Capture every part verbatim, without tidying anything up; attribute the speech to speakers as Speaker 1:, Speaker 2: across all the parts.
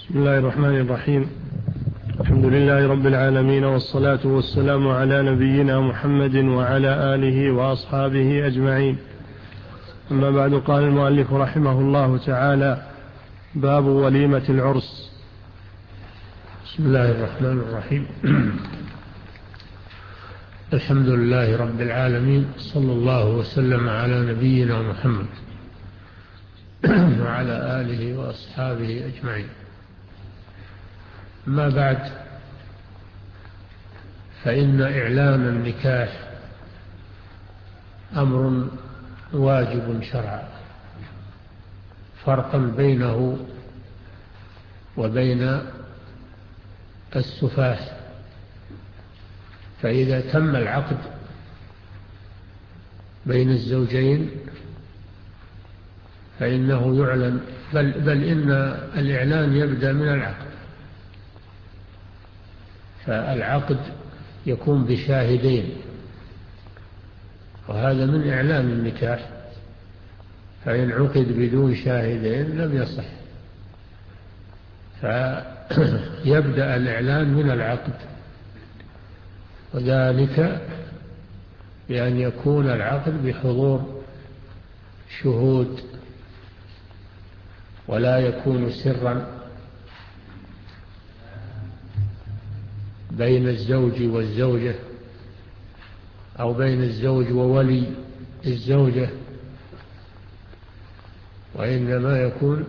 Speaker 1: بسم الله الرحمن الرحيم. الحمد لله رب العالمين، والصلاة والسلام على نبينا محمد وعلى آله وأصحابه أجمعين. أما بعد، قال المؤلف رحمه الله تعالى: باب وليمة العرس.
Speaker 2: بسم الله الرحمن الرحيم. الحمد لله رب العالمين، صلى الله وسلم على نبينا محمد وعلى آله وأصحابه أجمعين. ما بعد، فإن إعلان النكاح أمر واجب شرعا، فرقا بينه وبين السفاح. فإذا تم العقد بين الزوجين فإنه يعلن، بل, بل إن الإعلان يبدأ من العقد. فالعقد يكون بشاهدين، وهذا من إعلان النكاح. فإن عقد بدون شاهدين لم يصح. فيبدأ الإعلان من العقد، وذلك بأن يكون العقد بحضور شهود، ولا يكون سرا بين الزوج والزوجة، أو بين الزوج وولي الزوجة، وإنما يكون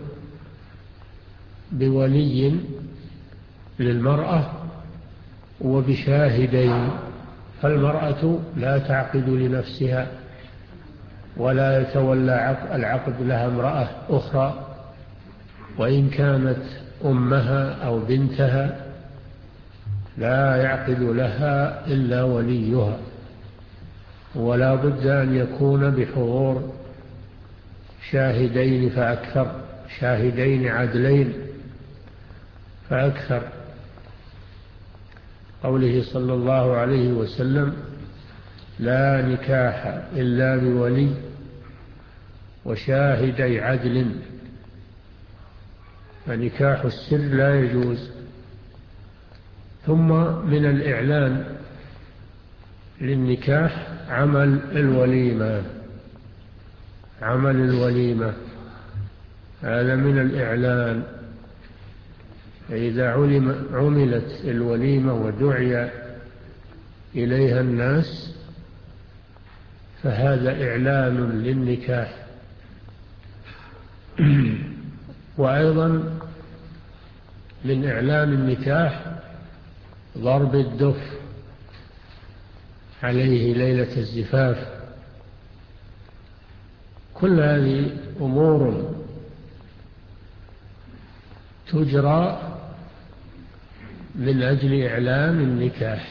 Speaker 2: بولي للمرأة وبشاهدين. فالمرأة لا تعقد لنفسها، ولا يتولى العقد لها امرأة أخرى، وإن كانت أمها أو بنتها لا يعقد لها إلا وليها. ولا بد أن يكون بحضور شاهدين فأكثر، شاهدين عدلين فأكثر. قوله صلى الله عليه وسلم: لا نكاح إلا بولي وشاهدي عدل. فنكاح السر لا يجوز. ثم من الإعلان للنكاح عمل الوليمة. عمل الوليمة هذا من الإعلان. فإذا علم عملت الوليمة ودعي إليها الناس فهذا إعلان للنكاح. وأيضا من إعلان النكاح ضرب الدف عليه ليلة الزفاف. كل هذه أمور تجرى من أجل إعلان النكاح،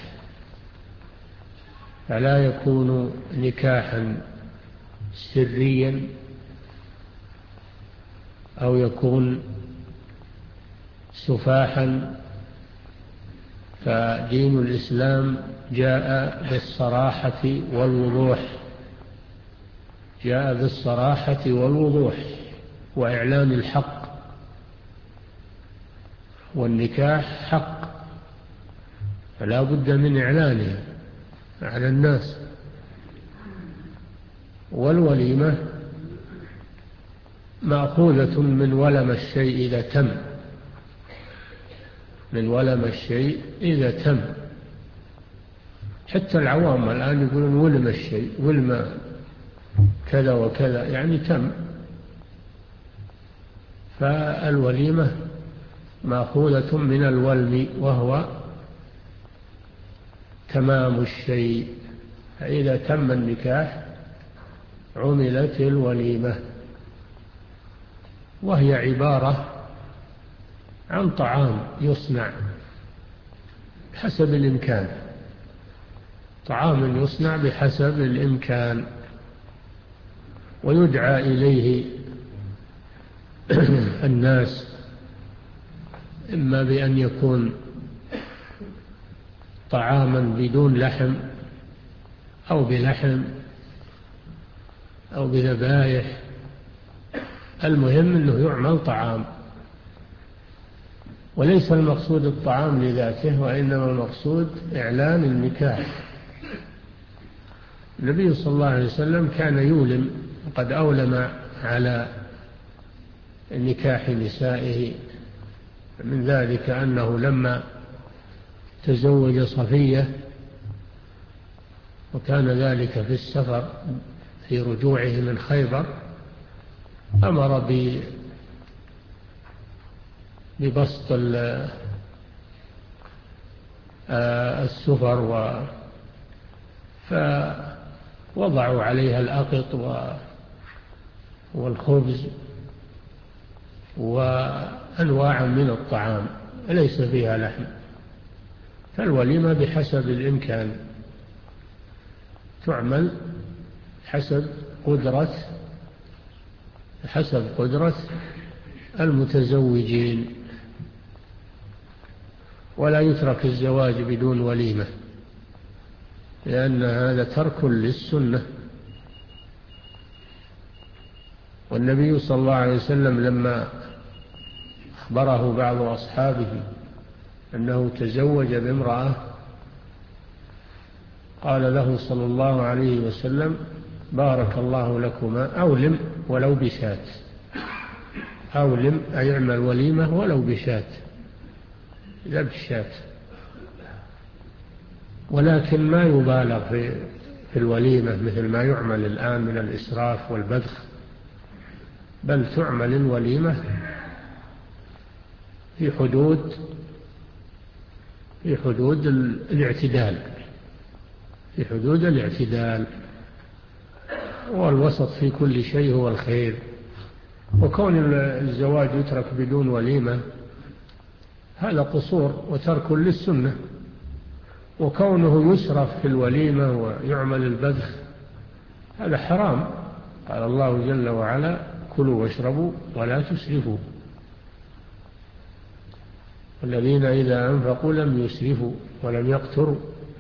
Speaker 2: فلا يكون نكاحا سريا أو يكون سفاحا. فدين الإسلام جاء بالصراحة والوضوح، جاء بالصراحة والوضوح وإعلان الحق. والنكاح حق، فلا بد من إعلانه على الناس. والوليمة مأخوذة من ولم الشيء إذا تم، من ولم الشيء إذا تم. حتى العوام الآن يقولون ولم الشيء، ولم كذا وكذا، يعني تم. فالوليمة مأخوذة من الولم، وهو تمام الشيء. فإذا تم النكاح عملت الوليمة، وهي عبارة عن طعام يصنع بحسب الإمكان، طعام يصنع بحسب الإمكان، ويدعى إليه الناس، إما بأن يكون طعاما بدون لحم، أو بلحم، أو بذبائح. المهم أنه يعمل طعام. وليس المقصود الطعام لذاته، وإنما المقصود إعلان النكاح. النبي صلى الله عليه وسلم كان يولم، وقد أولم على نكاح نسائه. من ذلك أنه لما تزوج صفية، وكان ذلك في السفر في رجوعه من خيبر، أمر ببسط السفر، فوضعوا عليها الأقط والخبز وأنواع من الطعام ليس فيها لحم. فالوليمة بحسب الإمكان تعمل حسب قدرة حسب قدرة المتزوجين، ولا يترك الزواج بدون وليمة، لأن هذا ترك للسنة. والنبي صلى الله عليه وسلم لما أخبره بعض أصحابه أنه تزوج بامرأة، قال له صلى الله عليه وسلم: بارك الله لكما، أولم ولو بشاة. أولم أي اعمل وليمة ولو بشاة، لا بشاة. ولكن ما يبالغ في في الوليمة مثل ما يعمل الآن من الإسراف والبذخ، بل تعمل الوليمة في حدود في حدود الاعتدال في حدود الاعتدال والوسط في كل شيء هو الخير. وكون الزواج يترك بدون وليمة هذا قصور وترك للسنة، وكونه يسرف في الوليمة ويعمل البذخ هذا حرام. قال الله جل وعلا: كلوا واشربوا ولا تسرفوا، والذين إذا أنفقوا لم يسرفوا ولم يقتروا.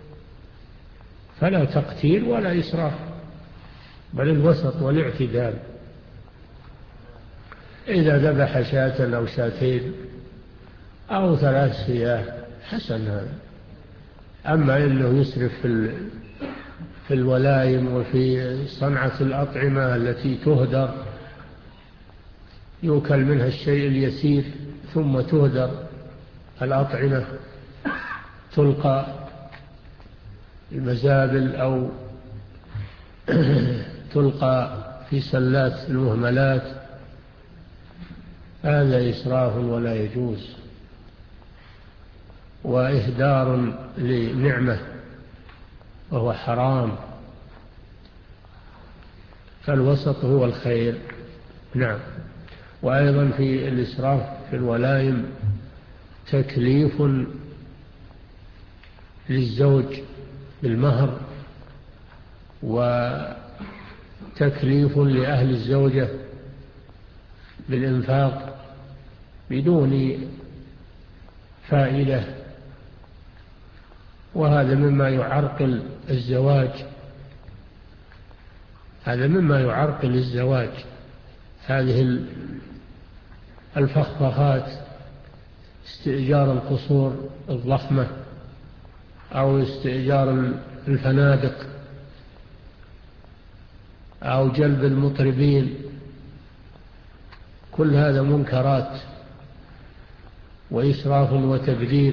Speaker 2: فلا تقتير ولا إسراف، بل الوسط والاعتدال. إذا ذبح شاة أو شاتين أو ثلاث شياه حسن هذا. أما إنه يسرف في في الولايم وفي صنعة الأطعمة التي تهدر، يؤكل منها الشيء اليسير ثم تهدر الأطعمة، تلقى المزابل أو تلقى في سلات المهملات، هذا إسراف ولا يجوز، وإهدار لنعمة وهو حرام. فالوسط هو الخير. نعم. وأيضا في الإسراف في الولايم تكليف للزوج بالمهر، وتكليف لأهل الزوجة بالإنفاق بدون فائدة، وهذا مما يعرقل الزواج هذا مما يعرقل الزواج هذه الفخفخات، استئجار القصور الضخمة أو استئجار الفنادق أو جلب المطربين، كل هذا منكرات وإسراف وتبذير،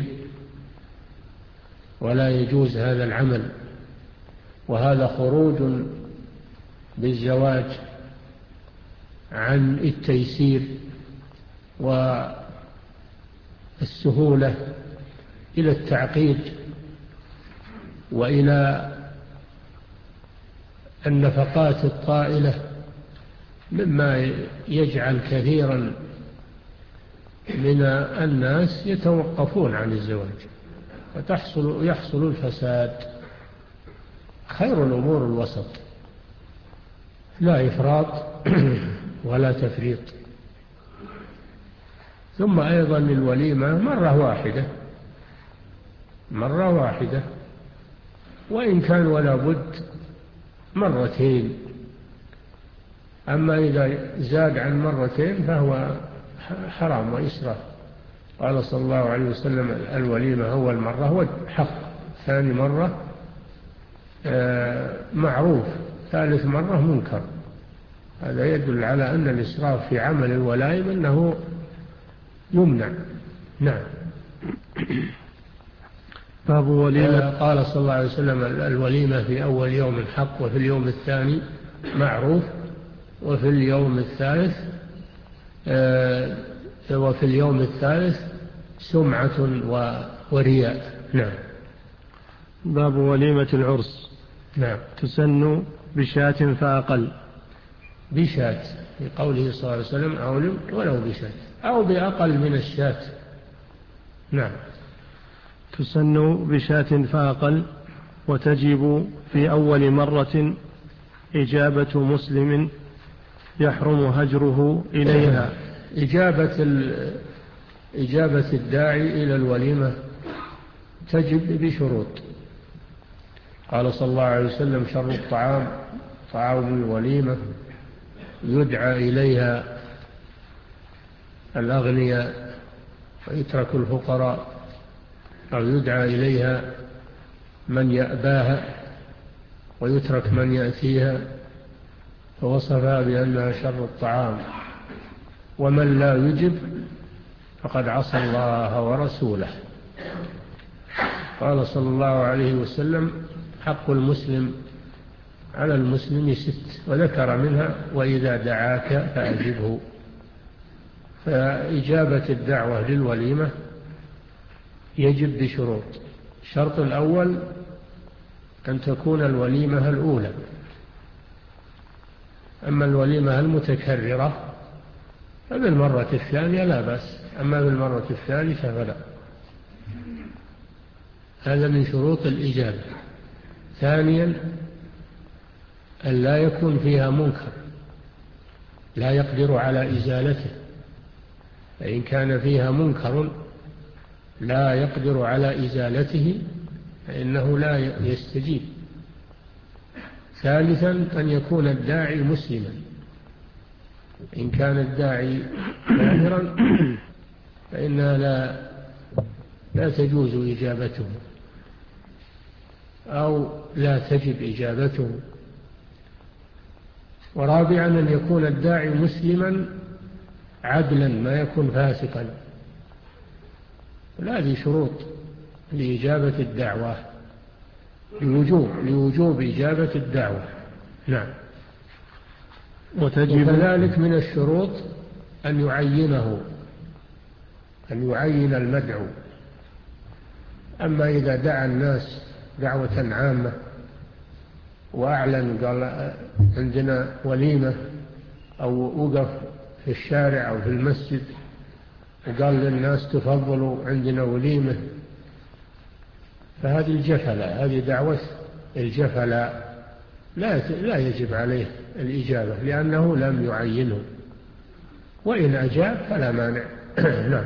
Speaker 2: ولا يجوز هذا العمل. وهذا خروج بالزواج عن التيسير والسهولة إلى التعقيد وإلى النفقات الطائلة، مما يجعل كثيرا من الناس يتوقفون عن الزواج وتحصل يحصل الفساد. خير الأمور الوسط، لا إفراط ولا تفريط. ثم أيضا الوليمة مرة واحدة مرة واحدة وإن كان ولا بد مرتين. أما إذا زاد عن مرتين فهو حرام وإسراف، قال صلى الله عليه وسلم الوليمة أول مرة هو حق، ثاني مرة معروف، ثالث مرة منكر. هذا يدل على أن الإسراف في عمل الولائم أنه يمنع. نعم.
Speaker 1: باب وليمة.
Speaker 2: قال صلى الله عليه وسلم الوليمة في أول يوم حق، وفي اليوم الثاني معروف، وفي اليوم الثالث وفي اليوم الثالث سمعة ورياء. نعم.
Speaker 1: باب وليمة العرس.
Speaker 2: نعم.
Speaker 1: تسن بشاة فأقل.
Speaker 2: بشاة، في قوله صلى الله عليه وسلم أولم ولو بشاة أو بأقل من الشاة. نعم.
Speaker 1: تسن بشاة فأقل، وتجب في أول مرة إجابة مسلم يحرم هجره إليها.
Speaker 2: إجابة, إجابة الداعي إلى الوليمة تجب بشروط. قال صلى الله عليه وسلم شر الطعام طعام الوليمة، يدعى إليها الأغنياء ويترك الفقراء، أو يدعى إليها من يأباها ويترك من يأتيها، فوصفها بأنها شر الطعام. ومن لا يجب فقد عصى الله ورسوله. قال صلى الله عليه وسلم حق المسلم على المسلم ست، وذكر منها وإذا دعاك فأجبه. فإجابة الدعوة للوليمة يجب بشروط. الشرط الأول أن تكون الوليمة الأولى، أما الوليمة المتكررة فبالمرة الثانية لا بأس، أما بالمرة الثالثة فلا. هذا من شروط الإجابة. ثانيا أن لا يكون فيها منكر لا يقدر على إزالته، فإن كان فيها منكر لا يقدر على إزالته فإنه لا يستجيب. ثالثا أن يكون الداعي مسلما، إن كان الداعي كافرا فإنها لا, لا تجوز إجابته أو لا تجب إجابته. ورابعا أن يكون الداعي مسلما عدلا، ما يكون فاسقا. هذه شروط لإجابة الدعوة، لوجوب, لوجوب إجابة الدعوة. نعم.
Speaker 1: وتجب
Speaker 2: وكذلك من الشروط أن يعينه، أن يعين المدعو. أما إذا دعا الناس دعوة عامة وأعلن قال عندنا وليمة، أو وقف في الشارع أو في المسجد وقال للناس تفضلوا عندنا وليمة، فهذه الجفلة، هذه دعوة الجفلة، لا لا يجب عليه الإجابة لأنه لم يعينه، وإن أجاب فلا مانع. نعم.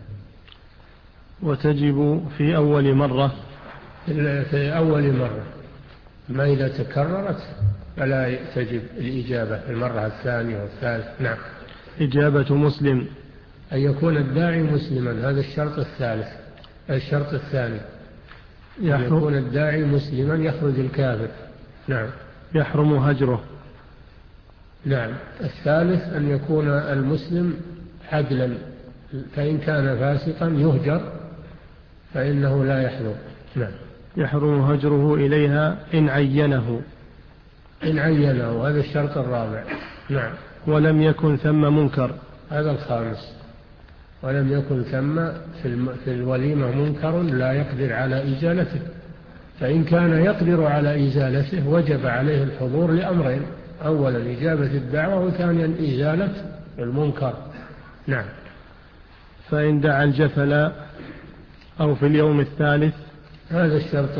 Speaker 1: وتجب في أول مرة،
Speaker 2: في أول مرة، ما إذا تكررت فلا تجب الإجابة في المرة الثانية والثالثة. نعم.
Speaker 1: إجابة مسلم،
Speaker 2: أن يكون الداعي مسلما، هذا الشرط الثالث. الشرط الثاني أن يكون الداعي مسلما يخرج الكافر. نعم.
Speaker 1: يحرم هجره.
Speaker 2: نعم. الثالث أن يكون المسلم عدلا، فإن كان فاسقا يهجر فإنه لا يحضر. نعم.
Speaker 1: يحرم هجره إليها إن عينه.
Speaker 2: إن عينه، هذا الشرط الرابع. نعم.
Speaker 1: ولم يكن ثم منكر،
Speaker 2: هذا الخامس. ولم يكن ثم في الوليمة منكر لا يقدر على إزالته، فإن كان يقدر على إزالته وجب عليه الحضور لأمرين: أولا إجابة الدعوة، وثانيا إزالة المنكر. نعم.
Speaker 1: فإن دعا الجفل أو في اليوم الثالث،
Speaker 2: هذا الشرط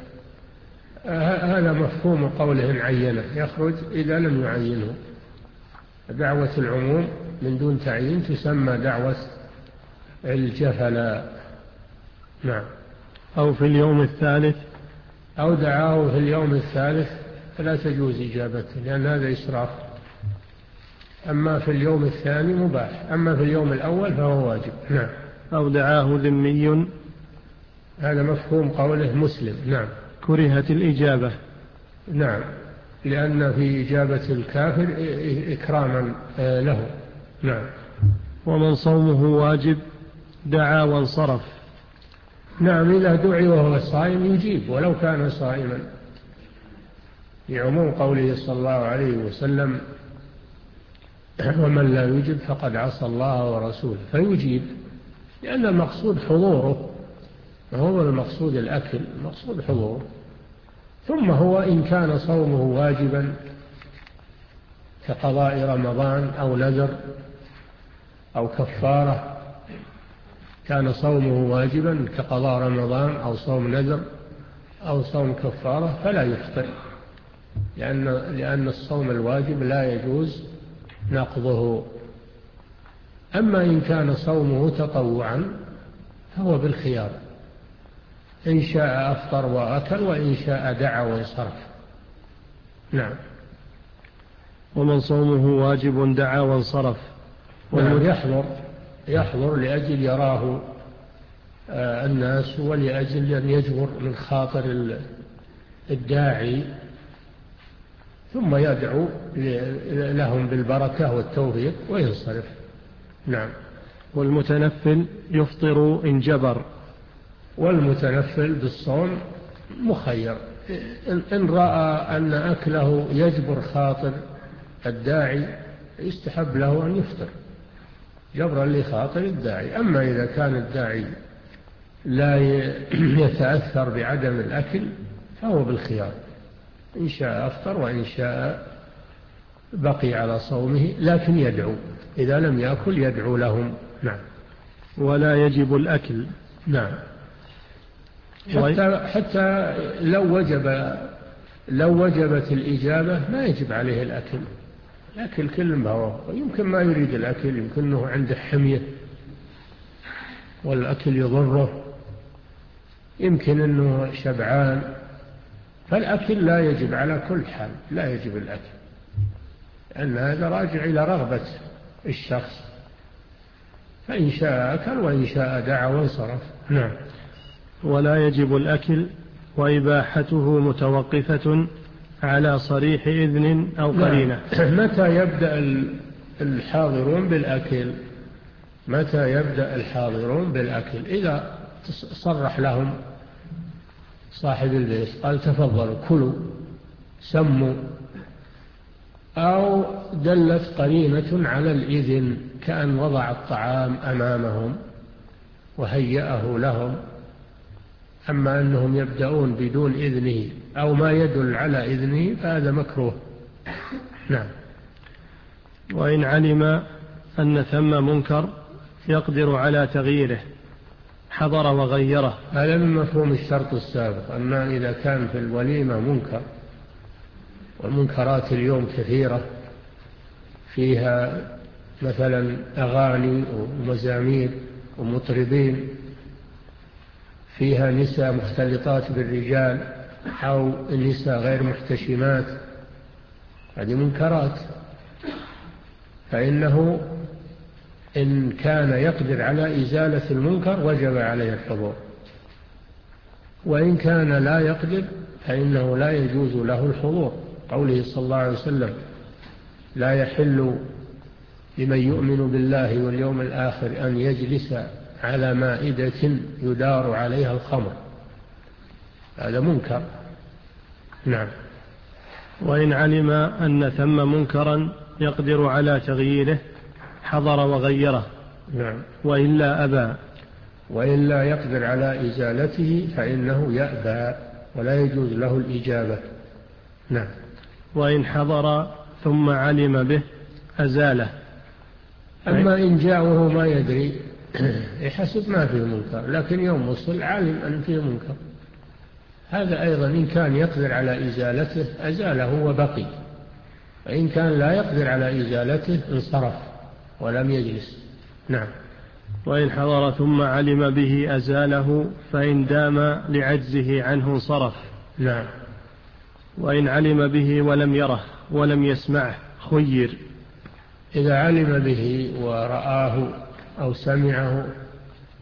Speaker 2: هذا مفهوم قوله إن عينه، يخرج إذا لم يعينه. دعوة العموم من دون تعيين تسمى دعوة الجفل. نعم.
Speaker 1: أو في اليوم الثالث،
Speaker 2: أو دعاه في اليوم الثالث فلا تجوز إجابته لأن هذا إسراف. أما في اليوم الثاني مباح، أما في اليوم الأول فهو واجب. نعم.
Speaker 1: أو دعاه ذمي.
Speaker 2: هذا مفهوم قوله مسلم. نعم.
Speaker 1: كرهت الإجابة.
Speaker 2: نعم، لأن في إجابة الكافر إكراما له. نعم.
Speaker 1: ومن صومه واجب دعا وانصرف.
Speaker 2: نعم، إذا دعي وهو صائم يجيب ولو كان صائما، لعموم قوله صلى الله عليه وسلم: ومن لا يجب فقد عصى الله ورسوله، فيجيب، لأن المقصود حضوره، هو المقصود الأكل، المقصود حضوره. ثم هو إن كان صومه واجبا كقضاء رمضان أو نذر أو كفارة، كان صومه واجبا كقضاء رمضان أو صوم نذر أو صوم كفارة فلا يفطر، لأن, لأن الصوم الواجب لا يجوز نقضه. أما إن كان صومه تطوعا فهو بالخيار، إن شاء أفطر وأكل وإن شاء دعا وانصرف. نعم.
Speaker 1: ومن صومه واجب دعا وانصرف.
Speaker 2: نعم، يحضر يحضر لأجل يراه الناس ولأجل أن يجبر من خاطر الداعي، ثم يدعو لهم بالبركة والتوفيق وينصرف. نعم.
Speaker 1: والمتنفل يفطر إن جبر.
Speaker 2: والمتنفل بالصوم مخير، إن رأى أن أكله يجبر خاطر الداعي يستحب له أن يفطر جبرا لخاطر الداعي. أما إذا كان الداعي لا يتأثر بعدم الأكل فهو بالخيار، إن شاء أفطر وإن شاء بقي على صومه، لكن يدعو إذا لم يأكل يدعو لهم. نعم.
Speaker 1: ولا يجب الأكل.
Speaker 2: نعم. حتى, حتى لو وجب لو وجبت الإجابة ما يجب عليه الأكل. الأكل كل ما هو، يمكن ما يريد الأكل، يمكنه عنده حمية والأكل يضره، يمكن أنه شبعان، فالأكل لا يجب على كل حال، لا يجب الأكل، لأن هذا راجع إلى رغبة الشخص، فإن شاء أكل وإن شاء دعا وانصرف. نعم.
Speaker 1: ولا يجب الأكل وإباحته متوقفة على صريح إذن أو قرينة.
Speaker 2: متى يبدأ الحاضرون بالأكل متى يبدأ الحاضرون بالأكل إذا صرح لهم صاحب البيت قال تفضلوا كلوا سموا، أو دلت قرينة على الإذن كأن وضع الطعام أمامهم وهيأه لهم. أما أنهم يبدأون بدون إذنه أو ما يدل على إذنه فهذا مكروه. نعم.
Speaker 1: وإن علم أن ثم منكر يقدر على تغييره حضر وغيره.
Speaker 2: هذا من مفهوم الشرط السابق، أن إذا كان في الوليمة منكر، والمنكرات اليوم كثيرة، فيها مثلا أغاني ومزامير ومطربين، فيها نساء مختلطات بالرجال أو النساء غير محتشمات، هذه منكرات، فإنه إن كان يقدر على إزالة المنكر وجب عليه الحضور، وإن كان لا يقدر فإنه لا يجوز له الحضور. قوله صلى الله عليه وسلم لا يحل لمن يؤمن بالله واليوم الآخر أن يجلس على مائدة يدار عليها الخمر، هذا منكر. نعم.
Speaker 1: وإن علم أن ثم منكرا يقدر على تغييره حضر وغيره.
Speaker 2: نعم.
Speaker 1: وإلا أبى.
Speaker 2: وإلا يقدر على إزالته فإنه يأبى ولا يجوز له الإجابة. نعم.
Speaker 1: وإن حضر ثم علم به أزاله.
Speaker 2: أما إن جاء وهو ما يدري يحسب ما فيه منكر، لكن يوم وصل علم أن فيه منكر، هذا أيضا إن كان يقدر على إزالته أزاله وبقي، وإن كان لا يقدر على إزالته انصرف ولم يجلس. نعم.
Speaker 1: وإن حضر ثم علم به أزاله فإن دام لعجزه عنه انصرف.
Speaker 2: نعم.
Speaker 1: وإن علم به ولم يره ولم يسمعه خير.
Speaker 2: إذا علم به ورآه أو سمعه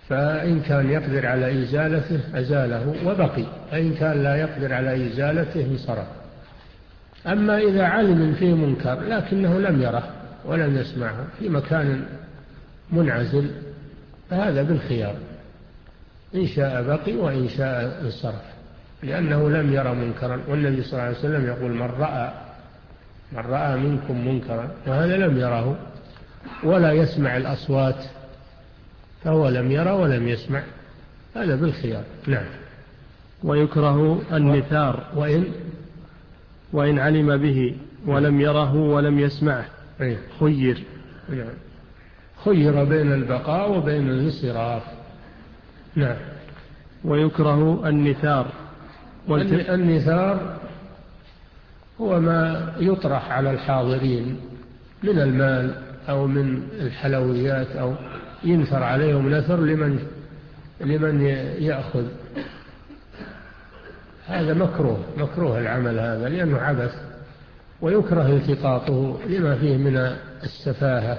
Speaker 2: فإن كان يقدر على إزالته أزاله وبقي، فإن كان لا يقدر على إزالته انصرف. أما إذا علم فيه منكر لكنه لم يره ولم يسمعه في مكان منعزل فهذا بالخيار، إن شاء بقي وإن شاء انصرف، لأنه لم يرى منكرا. والنبي صلى الله عليه وسلم يقول من رأى من رأى منكم منكرا وهذا لم يره ولا يسمع الأصوات فهو لم يرى ولم يسمع، هذا بالخيار. نعم.
Speaker 1: ويكره النثار
Speaker 2: وإن
Speaker 1: وإن علم به ولم يره ولم يسمعه خير.
Speaker 2: نعم. خير بين البقاء وبين الانصراف. نعم.
Speaker 1: ويكره النثار.
Speaker 2: والت... النثار هو ما يطرح على الحاضرين من المال أو من الحلويات، أو ينثر عليهم نثر لمن لمن يأخذ. هذا مكروه مكروه العمل هذا لأنه عبث، ويكره التقاطه لما فيه من السفاهة.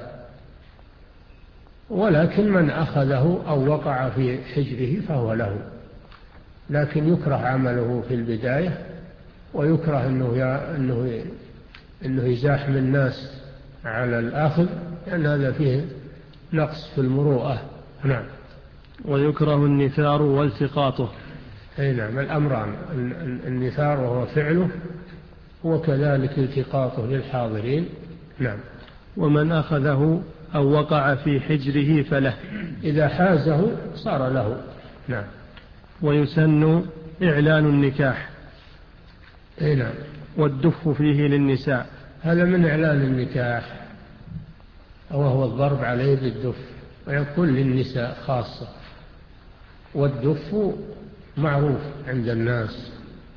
Speaker 2: ولكن من أخذه أو وقع في حجره فهو له، لكن يكره عمله في البداية، ويكره أنه أنه أنه يزاحم الناس على الآخذ، لأن هذا فيه نقص في المروءة. نعم.
Speaker 1: ويكره النثار والتقاطه.
Speaker 2: أي نعم، الأمران، النثار وهو فعله وكذلك التقاطه للحاضرين. نعم.
Speaker 1: ومن أخذه أو وقع في حجره فله،
Speaker 2: إذا حازه صار له. نعم.
Speaker 1: ويسن إعلان النكاح.
Speaker 2: أي نعم.
Speaker 1: والدف فيه للنساء.
Speaker 2: هذا من إعلان النكاح، وهو الضرب عليه بالدف، ويكون للنساء خاصة. والدف معروف عند الناس،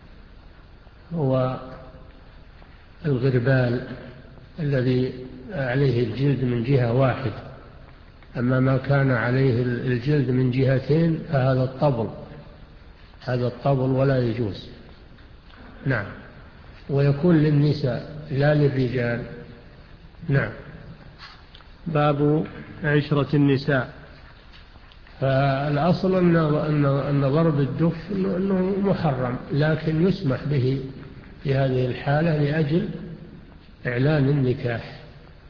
Speaker 2: هو الغربال الذي عليه الجلد من جهة واحدة، أما ما كان عليه الجلد من جهتين فهذا الطبل، هذا الطبل ولا يجوز. نعم. ويكون للنساء لا للرجال. نعم.
Speaker 1: باب عشرة النساء.
Speaker 2: فالأصل أن, أن, أن ضرب الدف أنه محرم، لكن يسمح به في هذه الحالة لأجل إعلان النكاح،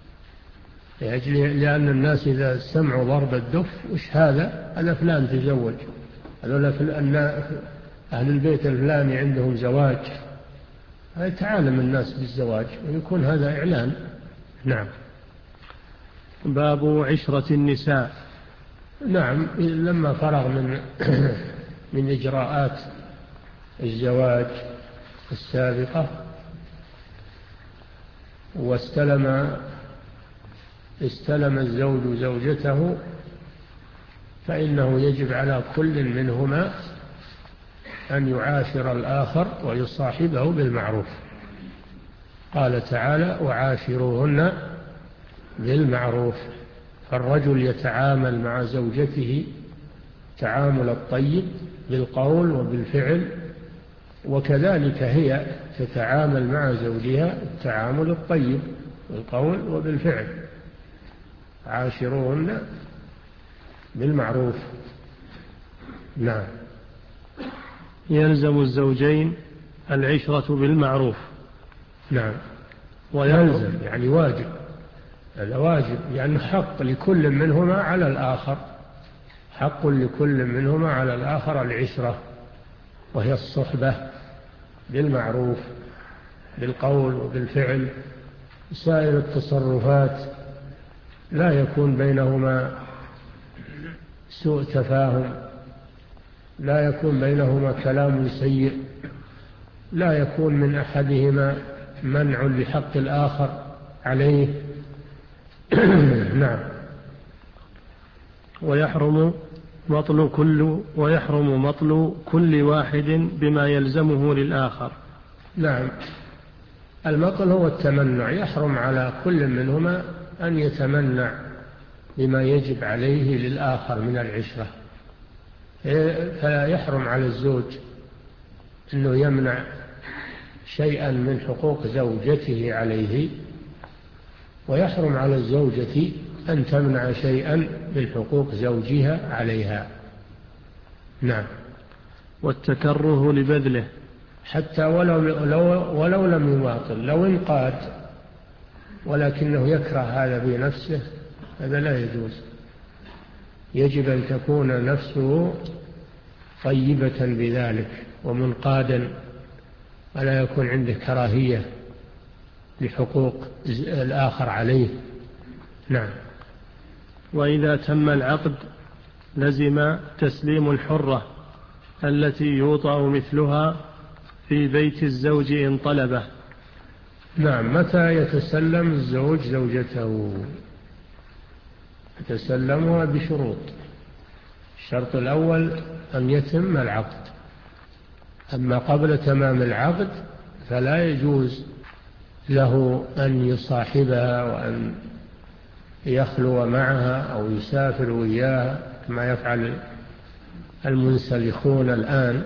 Speaker 2: لأجل لأن الناس إذا سمعوا ضرب الدف وش هذا؟ هذا فلان تزوج، هذول أهل البيت الفلاني عندهم زواج، يتعالم الناس بالزواج ويكون هذا إعلان. نعم.
Speaker 1: باب عشرة النساء.
Speaker 2: نعم. لما فرغ من من إجراءات الزواج السابقة واستلم استلم الزوج زوجته، فإنه يجب على كل منهما أن يعاشر الآخر ويصاحبه بالمعروف. قال تعالى: وعاشروهن بالمعروف. فالرجل يتعامل مع زوجته تعامل الطيب بالقول وبالفعل، وكذلك هي تتعامل مع زوجها التعامل الطيب بالقول وبالفعل. عاشروهن بالمعروف. نعم.
Speaker 1: يلزم الزوجين العشرة بالمعروف.
Speaker 2: نعم. ويلزم يعني واجب، هذا واجب، يعني حق لكل منهما على الآخر، حق لكل منهما على الآخر العشرة، وهي الصحبة بالمعروف بالقول وبالفعل. سائر التصرفات لا يكون بينهما سوء تفاهم، لا يكون بينهما كلام سيء، لا يكون من أحدهما منع لحق الآخر عليه. نعم.
Speaker 1: ويحرم مطل كل ويحرم مطل كل واحد بما يلزمه للآخر.
Speaker 2: نعم. المطل هو التمنع، يحرم على كل منهما أن يتمنع بما يجب عليه للآخر من العشرة. فيحرم على الزوج أنه يمنع شيئا من حقوق زوجته عليه، ويحرم على الزوجة أن تمنع شيئا من حقوق زوجها عليها. نعم.
Speaker 1: والتكره لبذله
Speaker 2: حتى ولو, لو ولو لم يماطل، لو انقاد ولكنه يكره هذا في نفسه، هذا لا يجوز. يجب أن تكون نفسه طيبة بذلك ومنقادا، ولا يكون عنده كراهية لحقوق الآخر عليه. نعم.
Speaker 1: وإذا تم العقد لزم تسليم الحرة التي يوطأ مثلها في بيت الزوج إن طلبه.
Speaker 2: نعم. متى يتسلم الزوج زوجته؟ يتسلمها بشروط. الشرط الأول أن يتم العقد، أما قبل تمام العقد فلا يجوز له أن يصاحبها وأن يخلو معها أو يسافر وياها كما يفعل المنسلخون الآن،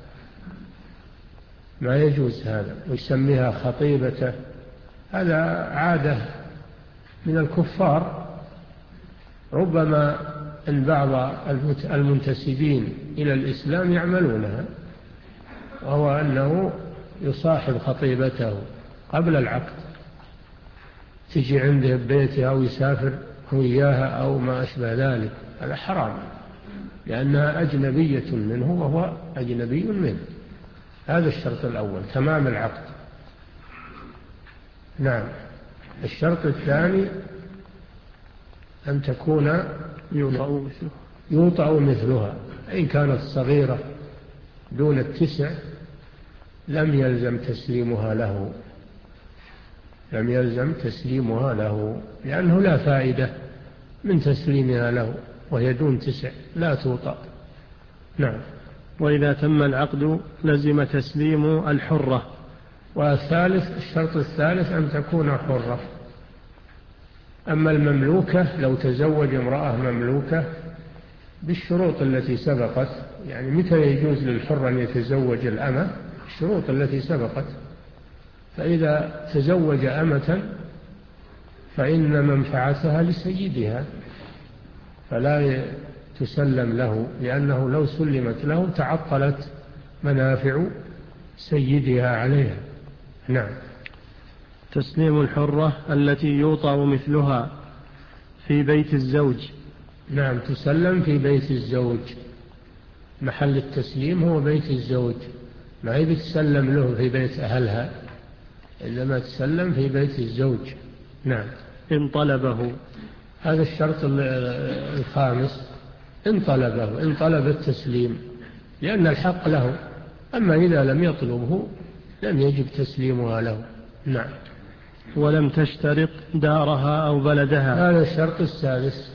Speaker 2: ما يجوز هذا، ويسميها خطيبته. هذا عادة من الكفار، ربما أن بعض المنتسبين إلى الإسلام يعملونها، وهو أنه يصاحب خطيبته قبل العقد، تجي عنده ببيته أو يسافر وياها أو ما أشبه ذلك. هذا حرام، لأنها أجنبية منه وهو أجنبي منه. هذا الشرط الأول، تمام العقد. نعم. الشرط الثاني أن تكون يوطأ مثلها. إن كانت صغيرة دون التسع لم يلزم تسليمها له، لم يلزم تسليمها له، لأنه لا فائدة من تسليمها له وهي دون تسع، لا توطأ. نعم.
Speaker 1: وإذا تم العقد لزم تسليم الحرة.
Speaker 2: والثالث، الشرط الثالث أن تكون حرة. أما المملوكة لو تزوج امرأة مملوكة بالشروط التي سبقت، يعني متى يجوز للحر أن يتزوج الأمة؟ الشروط التي سبقت. فإذا تزوج أمة فإن منفعتها لسيدها، فلا تسلم له، لأنه لو سلمت له تعطلت منافع سيدها عليها. نعم.
Speaker 1: تسليم الحرة التي يوطأ مثلها في بيت الزوج.
Speaker 2: نعم. تسلم في بيت الزوج، محل التسليم هو بيت الزوج، ما هي بتسلم له في بيت أهلها، إنما تسلم في بيت الزوج. نعم.
Speaker 1: إن طلبه.
Speaker 2: هذا الشرط الخامس، إن طلبه، إن طلب التسليم، لأن الحق له. أما إذا لم يطلبه لم يجب تسليمها له. نعم.
Speaker 1: ولم تشترط دارها أو بلدها.
Speaker 2: هذا الشرط السادس،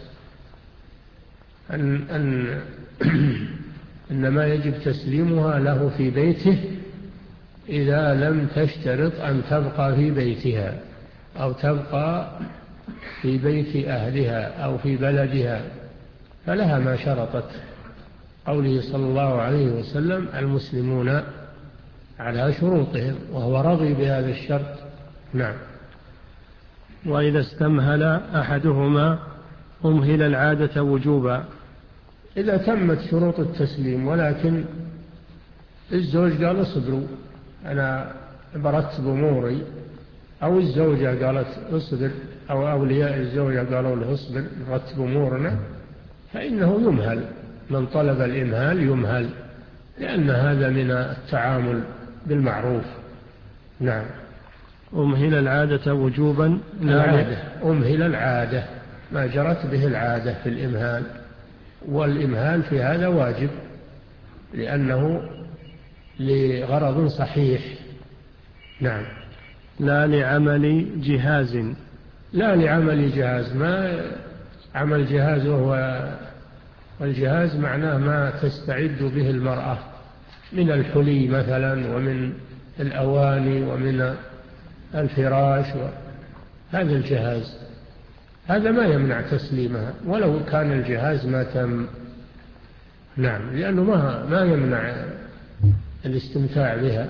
Speaker 2: أن, أن إنما يجب تسليمها له في بيته إذا لم تشترط أن تبقى في بيتها أو تبقى في بيت أهلها أو في بلدها، فلها ما شرطت. قوله صلى الله عليه وسلم: المسلمون على شروطهم، وهو رضي بهذا الشرط. نعم.
Speaker 1: وإذا استمهل أحدهما أمهل العادة وجوبا.
Speaker 2: إذا تمت شروط التسليم ولكن الزوج قال: اصبروا أنا برتب أموري، أو الزوجة قالت اصبر، أو أولياء الزوجة قالوا له اصبر نرتب أمورنا، فإنه يمهل. من طلب الإمهال يمهل، لأن هذا من التعامل بالمعروف. نعم.
Speaker 1: أمهل العادة وجوبا.
Speaker 2: العادة، أمهل العادة، ما جرت به العادة في الإمهال، والإمهال في هذا واجب لأنه لغرض صحيح. نعم.
Speaker 1: لا لعمل جهاز.
Speaker 2: لا لعمل جهاز، ما عمل جهاز وهو، والجهاز معناه ما تستعد به المرأة من الحلي مثلا، ومن الأواني، ومن الفراش، هذا الجهاز، هذا ما يمنع تسليمها ولو كان الجهاز ما تم. نعم. لأنه ما ما يمنع الاستمتاع بها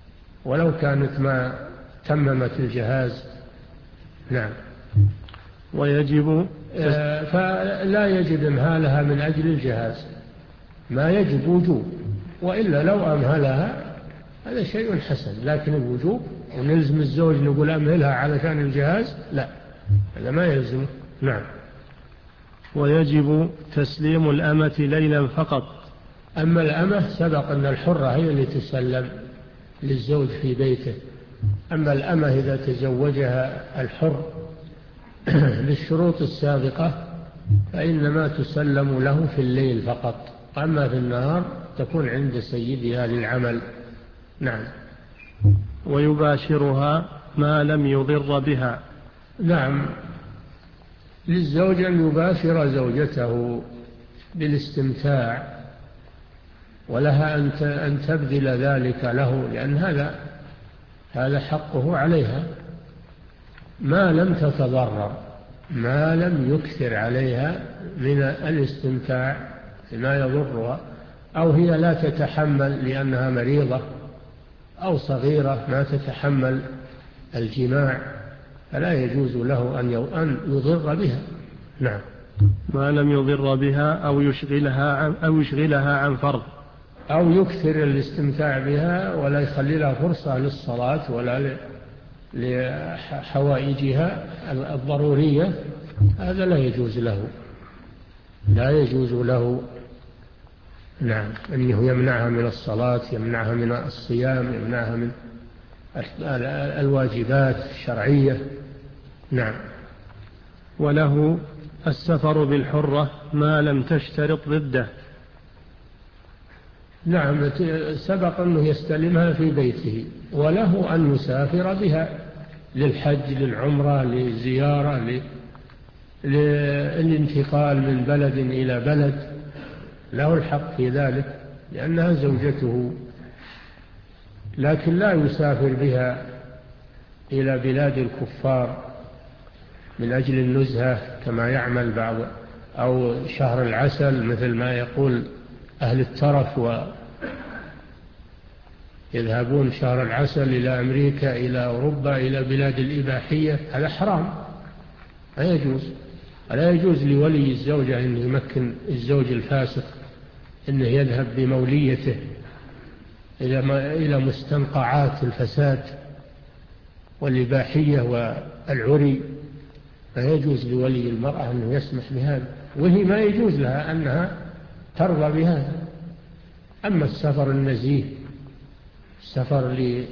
Speaker 2: ولو كانت ما تممت الجهاز. نعم.
Speaker 1: ويجب
Speaker 2: فلا يجب إمهالها من أجل الجهاز، ما يجب وجوب، وإلا لو أمهلها هذا شيء حسن، لكن الوجوب ونلزم الزوج نقول أمهلها علشان الجهاز لا، هذا ما يلزم. نعم.
Speaker 1: ويجب تسليم الأمة ليلا فقط.
Speaker 2: أما الأمة سبق أن الحرة هي اللي تسلم للزوج في بيته، أما الأمة إذا تزوجها الحر للشروط السابقة فإنما تسلم له في الليل فقط، أما في النهار تكون عند سيدها للعمل. نعم.
Speaker 1: ويباشرها ما لم يضر بها.
Speaker 2: نعم، للزوج أن يباشر زوجته بالاستمتاع، ولها أن تبذل ذلك له، لأن هذا هذا حقه عليها، ما لم تتضرر، ما لم يكثر عليها من الاستمتاع ما يضرها، أو هي لا تتحمل لأنها مريضة أو صغيرة ما تتحمل الجماع، فلا يجوز له أن يضر بها. نعم.
Speaker 1: ما لم يضر بها أو يشغلها عن أو يشغلها عن فرض،
Speaker 2: أو يكثر الاستمتاع بها ولا يخلي لها فرصة للصلاة ولا لحوائجها الضرورية، هذا لا يجوز له، لا يجوز له. نعم، أنه يمنعها من الصلاة، يمنعها من الصيام، يمنعها من الواجبات الشرعية. نعم.
Speaker 1: وله السفر بالحرة ما لم تشترط ضده.
Speaker 2: نعم، سبق أنه يستلمها في بيته، وله أن يسافر بها للحج، للعمرة، للزيارة، للانتقال من بلد إلى بلد، له الحق في ذلك لأنها زوجته، لكن لا يسافر بها إلى بلاد الكفار من أجل النزهة كما يعمل بعض، أو شهر العسل مثل ما يقول أهل الترف ويذهبون شهر العسل إلى أمريكا، إلى أوروبا، إلى بلاد الإباحية، هذا حرام، لا يجوز. لا يجوز لولي الزوجة أن يمكن الزوج الفاسق أنه يذهب بموليته إلى مستنقعات الفساد والإباحية والعري، لا يجوز لولي المرأة أنه يسمح بهذا، وهي ما يجوز لها أنها ترضى بهذا. أما السفر النزيه، السفر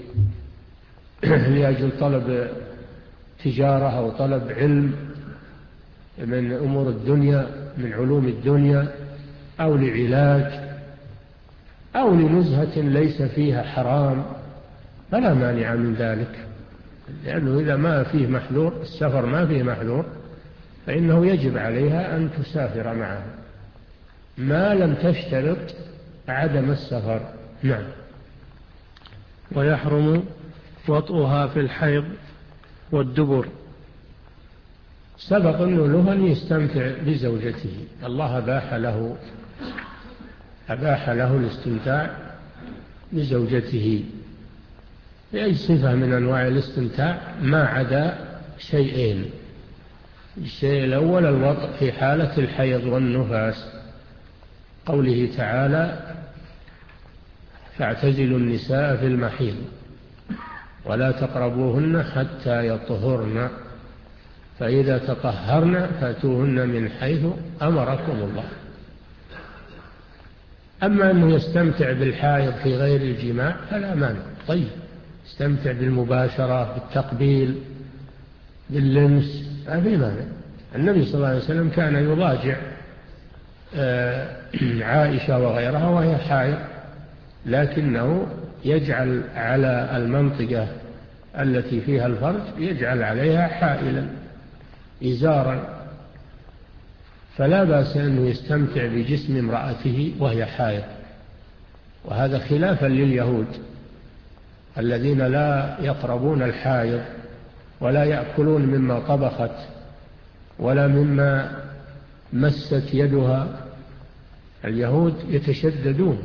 Speaker 2: لأجل طلب تجارة أو طلب علم من أمور الدنيا، من علوم الدنيا، أو لعلاج، أو لنزهة ليس فيها حرام، فلا مانع من ذلك، لأنه إذا ما فيه محذور، السفر ما فيه محذور، فإنه يجب عليها أن تسافر معه ما لم تشترط عدم السفر. نعم.
Speaker 1: ويحرم وطئها في الحيض والدبر.
Speaker 2: سبق أنه له أن يستمتع بزوجته، الله أباح له أباح له الاستمتاع بزوجته بأي صفة من أنواع الاستمتاع ما عدا شيئين. الشيء الأول الوطء في حالة الحيض والنفاس، قوله تعالى: فاعتزلوا النساء في المحيض ولا تقربوهن حتى يطهرن فإذا تطهرن فاتوهن من حيث أمركم الله. أما أنه يستمتع بالحائض في غير الجماع فلا مانع، طيب، يستمتع بالمباشرة، بالتقبيل، باللمس، ما في مانع. النبي صلى الله عليه وسلم كان يضاجع عائشة وغيرها وهي حائض، لكنه يجعل على المنطقة التي فيها الفرج يجعل عليها حائلا إزارا، فلا بأس أنه يستمتع بجسم امرأته وهي حائض. وهذا خلافا لليهود الذين لا يقربون الحائض ولا يأكلون مما طبخت ولا مما مست يدها. اليهود يتشددون،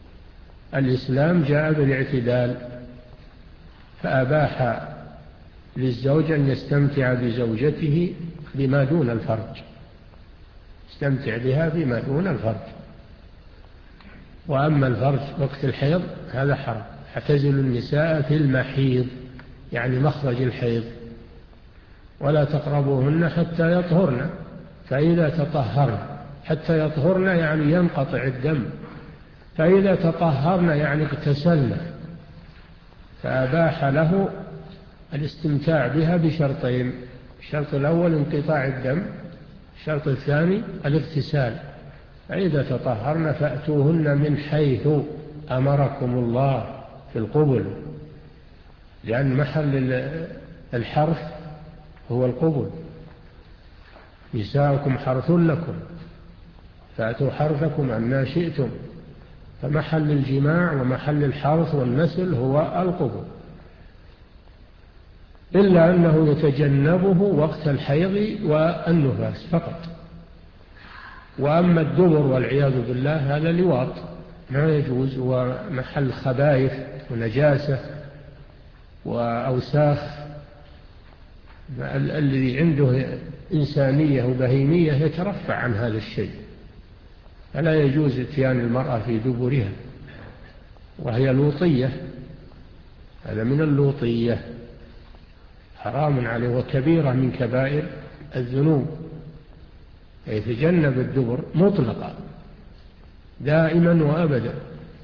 Speaker 2: الإسلام جاء بالاعتدال، فأباح للزوج أن يستمتع بزوجته بما دون الفرج، يستمتع بها بما دون الفرج. وأما الفرج وقت الحيض هذا حرام. اعتزلوا النساء في المحيض يعني مخرج الحيض، ولا تقربوهن حتى يطهرن، فإذا تطهرن، حتى يطهرن يعني ينقطع الدم، فإذا تطهرن يعني اغتسلن، فأباح له الاستمتاع بها بشرطين: الشرط الأول انقطاع الدم، الشرط الثاني الاغتسال. فإذا تطهرن فأتوهن من حيث أمركم الله في القبل، لأن محل الحرث هو القبل. نساؤكم حرث لكم فأتوا حرثكم أن شئتم، فمحل الجماع ومحل الحرث والنسل هو القبل، إلا أنه يتجنبه وقت الحيض والنفاس فقط. وأما الدبر والعياذ بالله هذا لواط ما يجوز، ومحل خبائث ونجاسة وأوساخ، الذي عنده إنسانية وبهيمية يترفع عن هذا الشيء، فلا يجوز اتيان المرأة في دبرها، وهي لوطية، هذا من اللوطية، حرام عليه وكبيرة من كبائر الذنوب. يتجنب الدبر مطلقا دائما وأبدا.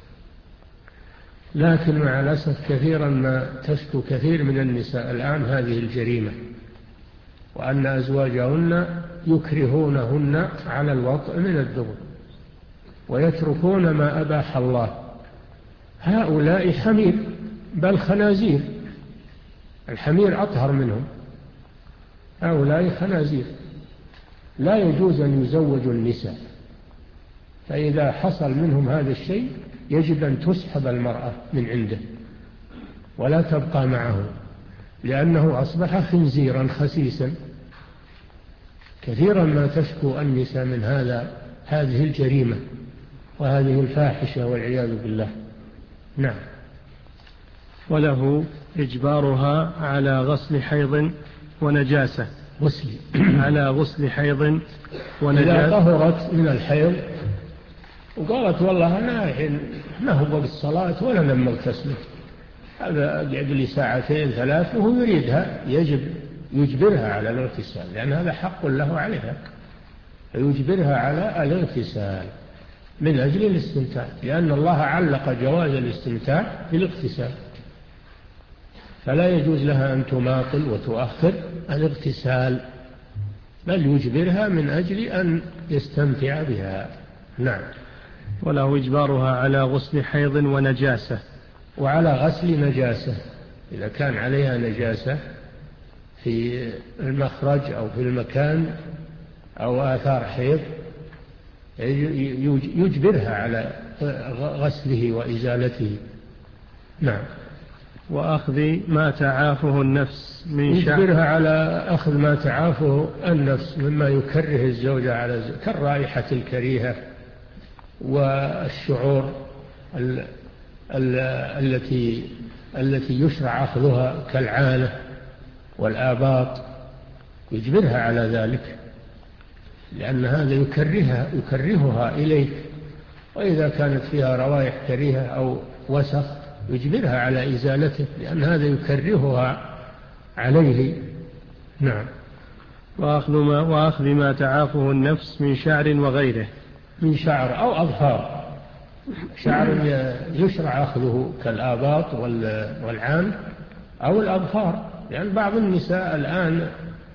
Speaker 2: لكن مع الأسف كثيرا ما تشكو كثير من النساء الآن هذه الجريمة، وأن أزواجهن يكرهونهن على الوطء من الدبر ويتركون ما أباح الله. هؤلاء حمير بل خنازير، الحمير أطهر منهم، هؤلاء خنازير، لا يجوز أن يزوجوا النساء. فإذا حصل منهم هذا الشيء يجب أن تسحب المرأة من عنده ولا تبقى معه، لأنه أصبح خنزيرا خسيسا. كثيرا ما تشكو النساء من هذا هذه الجريمة وهذه الفاحشة والعياذ بالله. نعم.
Speaker 1: وله إجبارها على غسل حيض ونجاسة.
Speaker 2: غسل
Speaker 1: على غسل حيض ونجاسة.
Speaker 2: إذا طهرت من الحيض وقالت والله أنا الحين ما هو وقت الصلاة ولا لما اغتسل، هذا قعد لي ساعتين ثلاث وهو يريدها، يجب يجبرها على الاغتسال، لأن هذا حق له عليها، فيجبرها على الاغتسال من أجل الاستمتاع، لأن الله علق جواز الاستمتاع بالاغتسال، فلا يجوز لها أن تماطل وتؤخر الاغتسال، بل يجبرها من أجل أن يستمتع بها. نعم.
Speaker 1: وله إجبارها على غسل حيض ونجاسة.
Speaker 2: وعلى غسل نجاسة، إذا كان عليها نجاسة في المخرج أو في المكان أو آثار حيض يجبرها على غسله وإزالته. نعم.
Speaker 1: وأخذ ما تعافه النفس من شعر.
Speaker 2: يجبرها على أخذ ما تعافه النفس مما يكره الزوجة على الزوجة، كالرائحة الكريهة والشعور ال ال التي التي يشرع أخذها كالعانة والآباط، يجبرها على ذلك، لأن هذا يكرهها يكرهها إليه. وإذا كانت فيها روائح كريهة أو وسخ يجبرها على إزالته، لأن هذا يكرهها عليه. نعم.
Speaker 1: وأخذ ما, وأخذ ما تعافه النفس من شعر وغيره.
Speaker 2: من شعر أو أظفار، شعر يشرع أخذه كالآباط والعان أو الأظفار، لأن بعض النساء الآن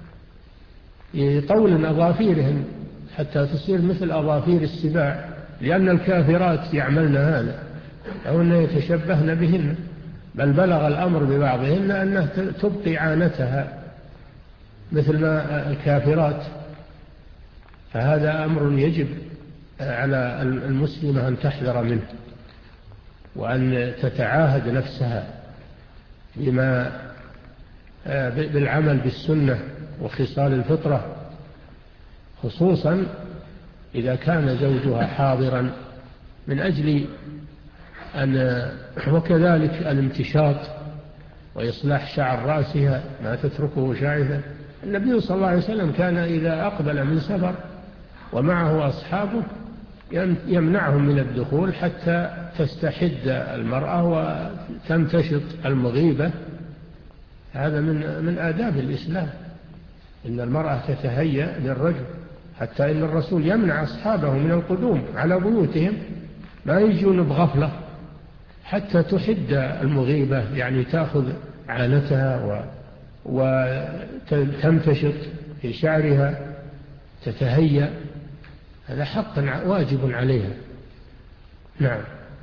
Speaker 2: يطولن أظافيرهن حتى تصير مثل أظافير السباع، لأن الكافرات يعملن هذا أو أن يتشبهن بهن، بل بلغ الأمر ببعضهن أنها تبقي عانتها مثل ما الكافرات. فهذا أمر يجب على المسلمة أن تحذر منه، وأن تتعاهد نفسها بما بالعمل بالسنة وخصال الفطرة، خصوصا إذا كان زوجها حاضرا، من أجل أن وكذلك الامتشاط وإصلاح شعر رأسها ما تتركه شاعثا. النبي صلى الله عليه وسلم كان إذا أقبل من سفر ومعه أصحابه يمنعهم من الدخول حتى تستحد المرأة وتمتشط المغيبة. هذا من من آداب الإسلام، إن المرأة تتهيأ للرجل، حتى إن الرسول يمنع أصحابه من القدوم على بيوتهم، ما يجون بغفلة حتى تحد المغيبة، يعني تأخذ عانتها وتمتشط في شعرها تتهيأ. هذا حق واجب عليها. نعم.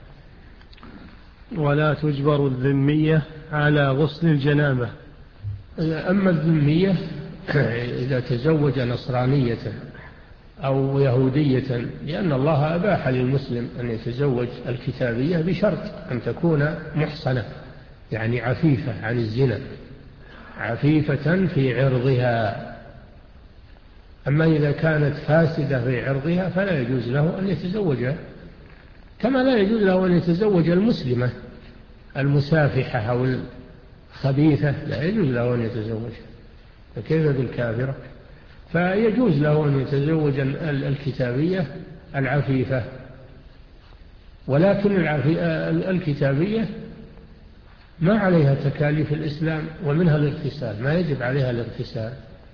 Speaker 1: ولا تجبر الذمية على غسل الجنابة.
Speaker 2: أما الذمية إذا تزوج نصرانية أو يهودية، لأن الله أباح للمسلم أن يتزوج الكتابية بشرط أن تكون محصنة، يعني عفيفة عن الزنا، عفيفة في عرضها. أما إذا كانت فاسدة في عرضها فلا يجوز له أن يتزوجها، كما لا يجوز له أن يتزوج المسلمة المسافحة أو الخبيثة، لا يجوز له أن يتزوجها، فكيف بالكافرة؟ فيجوز له أن يتزوج الكتابية العفيفة، ولكن الكتابية ما عليها تكاليف الإسلام، ومنها الاغتسال، ما يجب عليها الاغتسال،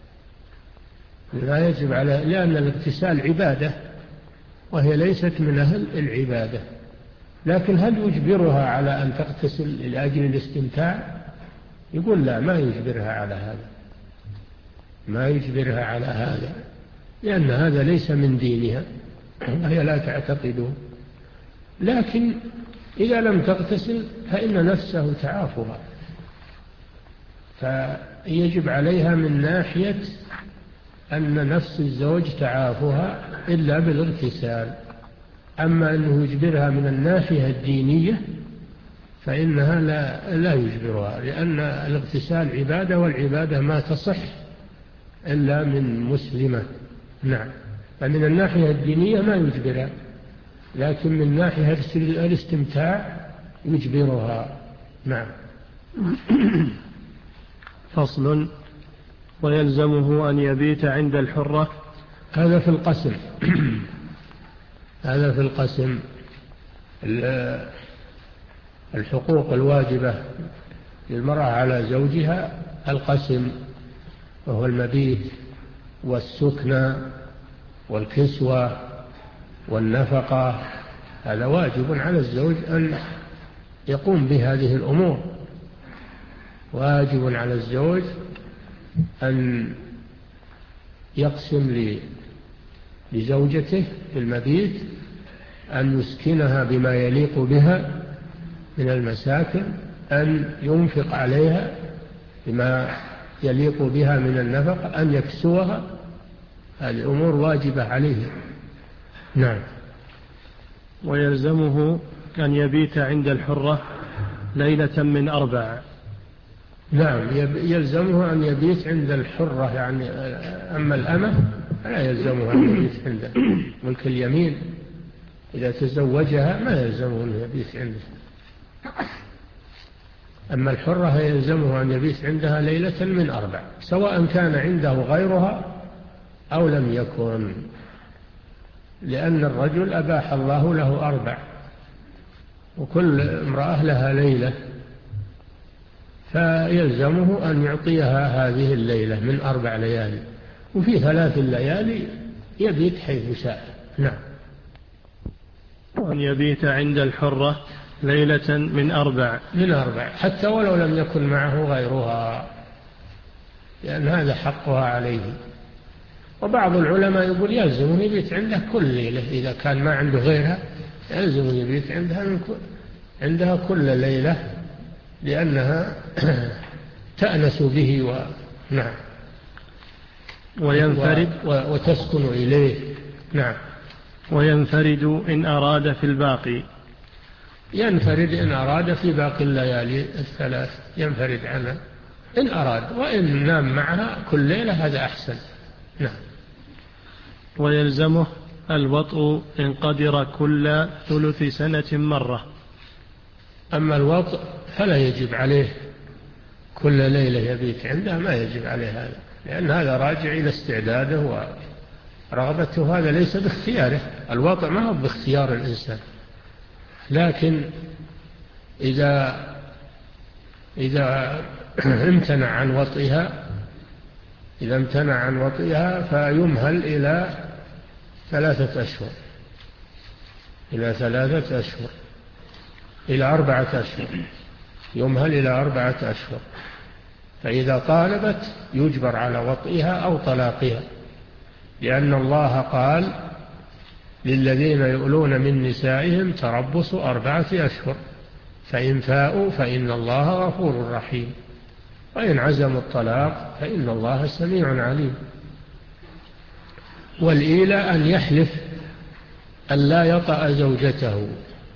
Speaker 2: لا يجب عليها، لأن الاغتسال عبادة وهي ليست من أهل العبادة. لكن هل يجبرها على أن تغتسل لأجل الاستمتاع؟ يقول لا، ما يجبرها على هذا، ما يجبرها على هذا، لأن هذا ليس من دينها وهي لا تعتقده. لكن إذا لم تغتسل فإن نفسه تعافها، فيجب عليها من ناحية أن نفس الزوج تعافها إلا بالاغتسال. أما أنه يجبرها من الناحية الدينية فإنها لا, لا يجبرها، لأن الاغتسال عبادة، والعبادة ما تصح إلا من مسلمة. نعم. فمن الناحية الدينية ما يجبرها، لكن من ناحية الاستمتاع يجبرها. نعم.
Speaker 1: فصل. ويلزمه أن يبيت عند الحرة.
Speaker 2: هذا في القسم هذا في القسم الحقوق الواجبة للمرأة على زوجها، القسم، وهو المبيت والسكنى والكسوة والنفقة. هذا واجب على الزوج أن يقوم بهذه الأمور، واجب على الزوج أن يقسم لزوجته في المبيت، أن يسكنها بما يليق بها من المساكن، أن ينفق عليها بما يليق بها من النفق، أن يكسوها. هذه أمور واجبة عليه. نعم.
Speaker 1: ويلزمه أن يبيت عند الحرة ليلة من أربع.
Speaker 2: نعم، يلزمه أن يبيت عند الحرة، يعني أما الأمة لا يلزمه أن يبيت عنده، ملك اليمين إذا تزوجها ما يلزمه أن يبيت عنده. أما الحرة يلزمه أن يبيت عندها ليلة من أربع، سواء كان عنده غيرها أو لم يكن، لأن الرجل أباح الله له أربع، وكل امرأة لها ليلة، فيلزمه أن يعطيها هذه الليلة من أربع ليالي، وفي ثلاث الليالي يبيت حيث شاء. نعم.
Speaker 1: وأن يبيت عند الحرة ليلة من أربع
Speaker 2: من أربع حتى ولو لم يكن معه غيرها، لأن هذا حقها عليه. وبعض العلماء يقول يلزم يبيت عنده كل ليلة، إذا كان ما عنده غيرها يلزم يبيت عندها من كل عندها كل ليلة، لأنها تأنس به و... نعم.
Speaker 1: وينفرد
Speaker 2: و... وتسكن إليه. نعم.
Speaker 1: وينفرد إن أراد في الباقي.
Speaker 2: ينفرد إن أراد في باقي الليالي الثلاث، ينفرد عنها إن أراد، وإن نام معها كل ليلة هذا أحسن. نعم.
Speaker 1: ويلزمه الوطء إن قدر كل ثلث سنة مرة.
Speaker 2: أما الوطء فلا يجب عليه كل ليلة يبيت عندها ما يجب عليه هذا، لأن هذا راجع إلى استعداده ورغبته، هذا ليس باختياره. الوضع ما هو باختيار الإنسان، لكن إذا إذا امتنع عن وطئها إذا امتنع عن وطئها فيمهل إلى ثلاثة أشهر إلى ثلاثة أشهر إلى أربعة أشهر يمهل إلى أربعة أشهر. فإذا طالبت يجبر على وطئها أو طلاقها، لأن الله قال للذين يؤلون من نسائهم تربص أربعة أشهر فإن فاءوا فإن الله غفور رحيم وإن عزموا الطلاق فإن الله سميع عليم. والإيلة أن يحلف أن لا يطأ زوجته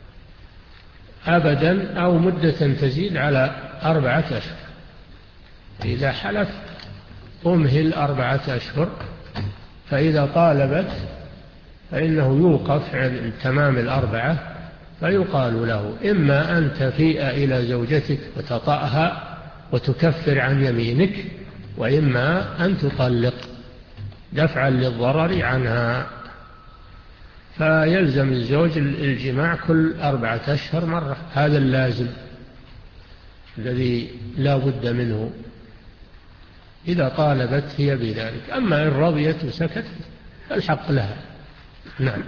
Speaker 2: أبدا أو مدة تزيد على أربعة أشهر. إذا حلف أمهل أربعة أشهر، فإذا طالبت فإنه يوقف عن تمام الأربعة، فيقال له إما أن تفيء إلى زوجتك وتطأها وتكفر عن يمينك، وإما أن تطلق دفعا للضرر عنها. فيلزم الزوج الجماع كل أربعة أشهر مرة، هذا اللازم الذي لا بد منه إذا طالبت هي بذلك. أما إن رضيت وسكت فالحق لها. نعم.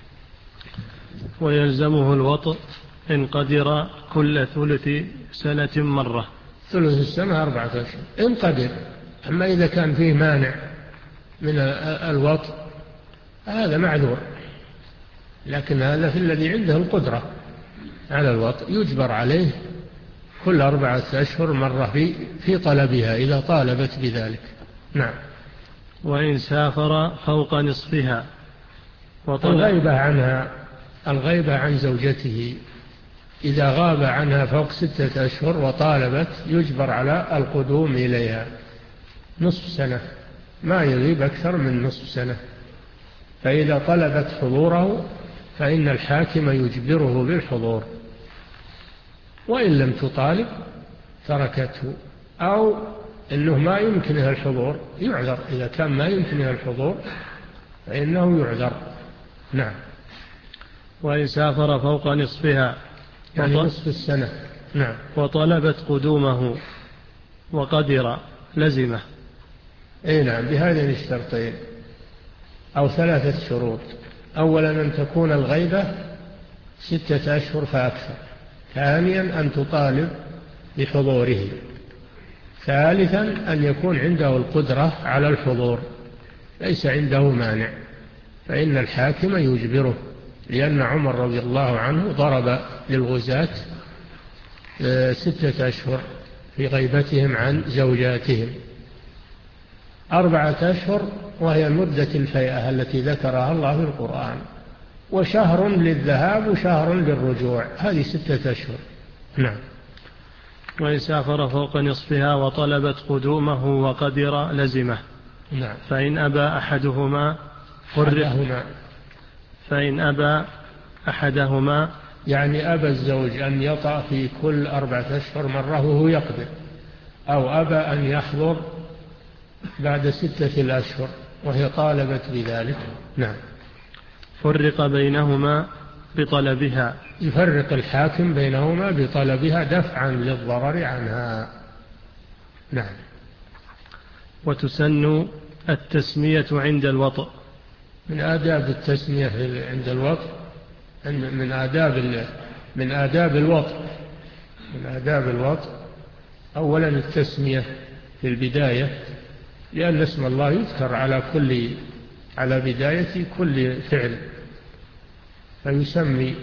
Speaker 1: ويلزمه الوطء إن قدر كل ثلث سنة مرة.
Speaker 2: ثلث السنة أربعة أشهر إن قدر. أما إذا كان فيه مانع من الوطء هذا معذور، لكن هذا في الذي عنده القدرة على الوطء يجبر عليه كل أربعة أشهر مرة في في طلبها إذا طالبت بذلك. نعم.
Speaker 1: وإن سافر فوق نصفها
Speaker 2: الغيبة عنها الغيبة عن زوجته إذا غاب عنها فوق ستة أشهر وطالبت يجبر على القدوم إليها نصف سنة، ما يغيب أكثر من نصف سنة. فإذا طلبت حضوره فإن الحاكم يجبره بالحضور، وإن لم تطالب تركته، أو أنه ما يمكنها الحضور يعذر. إذا كان ما يمكنها الحضور فإنه يعذر. نعم.
Speaker 1: وإن سافر فوق نصفها
Speaker 2: يعني نصف السنة. نعم.
Speaker 1: وطلبت قدومه وقدر لزمه.
Speaker 2: أي نعم، بهذين الشرطين أو ثلاثة شروط. أولا أن تكون الغيبة ستة أشهر فأكثر. ثانيا أن تطالب بحضوره. ثالثا أن يكون عنده القدرة على الحضور ليس عنده مانع، فإن الحاكم يجبره، لأن عمر رضي الله عنه ضرب للغزاة ستة أشهر في غيبتهم عن زوجاتهم. أربعة أشهر وهي مدة الفيئة التي ذكرها الله في القرآن، وشهر للذهاب وشهر للرجوع، هذه ستة أشهر. نعم.
Speaker 1: وإن سافر فوق نصفها وطلبت قدومه وقدر لزمه.
Speaker 2: نعم.
Speaker 1: فإن أبى أحدهما
Speaker 2: فرقهما
Speaker 1: فإن أبى أحدهما
Speaker 2: يعني أبى الزوج أن يطأ في كل أربعة أشهر مرة وهو يقدر، أو أبى أن يحضر بعد ستة الأشهر وهي طالبت بذلك. نعم.
Speaker 1: فرق بينهما بطلبها.
Speaker 2: يفرق الحاكم بينهما بطلبها دفعا للضرر عنها. نعم.
Speaker 1: وتسن التسمية عند الوطء.
Speaker 2: من آداب التسمية عند الوطء من آداب من آداب الوطء من آداب الوطء أولا التسمية في البداية، لأن اسم الله يذكر على كل على بداية كل فعل، فيسمي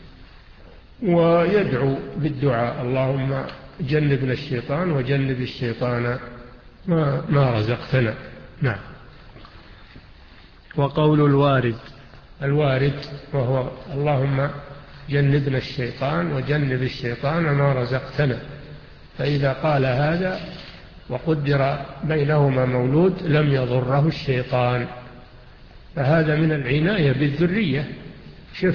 Speaker 2: ويدعو بالدعاء: اللهم جنبنا الشيطان وجنب الشيطان ما, ما رزقتنا. نعم.
Speaker 1: وقول الوارد
Speaker 2: الوارد وهو اللهم جنبنا الشيطان وجنب الشيطان ما رزقتنا. فإذا قال هذا وقدر بينهما مولود لم يضره الشيطان، فهذا من العناية بالذرية. شوف،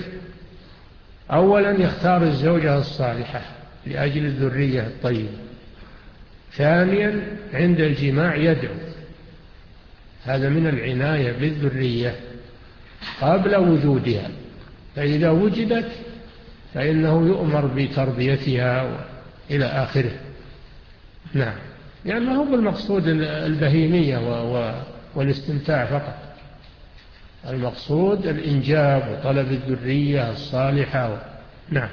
Speaker 2: أولا يختار الزوجة الصالحة لأجل الذرية الطيبة، ثانيا عند الجماع يدعو، هذا من العناية بالذرية قبل وجودها، فإذا وجدت فإنه يؤمر بتربيتها إلى آخره. نعم، لأنه يعني هو المقصود البهيمية والاستمتاع فقط، المقصود الإنجاب وطلب الذرية الصالحة و... نعم.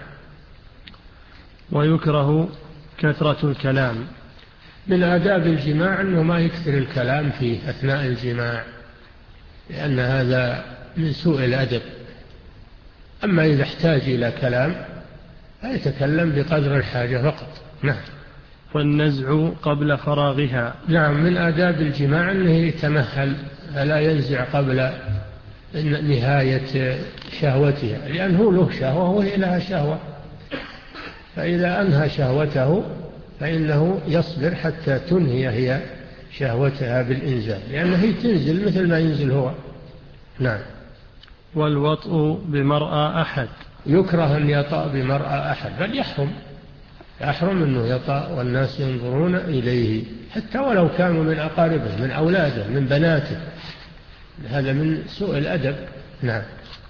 Speaker 1: ويكره كثرة الكلام.
Speaker 2: من آداب الجماع أنه ما يكثر الكلام فيه أثناء الجماع، لأن هذا من سوء الأدب. أما إذا احتاج إلى كلام فيتكلم بقدر الحاجة فقط. نعم.
Speaker 1: والنزع قبل فراغها.
Speaker 2: نعم، من آداب الجماع أنه يتمهل فلا ينزع قبل نهاية شهوتها، لأنه له شهوة وهي لها شهوة، فإذا أنهى شهوته فإنه يصبر حتى تنهي هي شهوتها بالإنزال، لأنه هي تنزل مثل ما ينزل هو. نعم.
Speaker 1: والوطء بمرأى أحد.
Speaker 2: يكره أن يطأ بمرأى أحد، بل يحرم يحرم أنه يطأ والناس ينظرون إليه، حتى ولو كانوا من أقاربه من أولاده من بناته، هذا من سوء الأدب. نعم.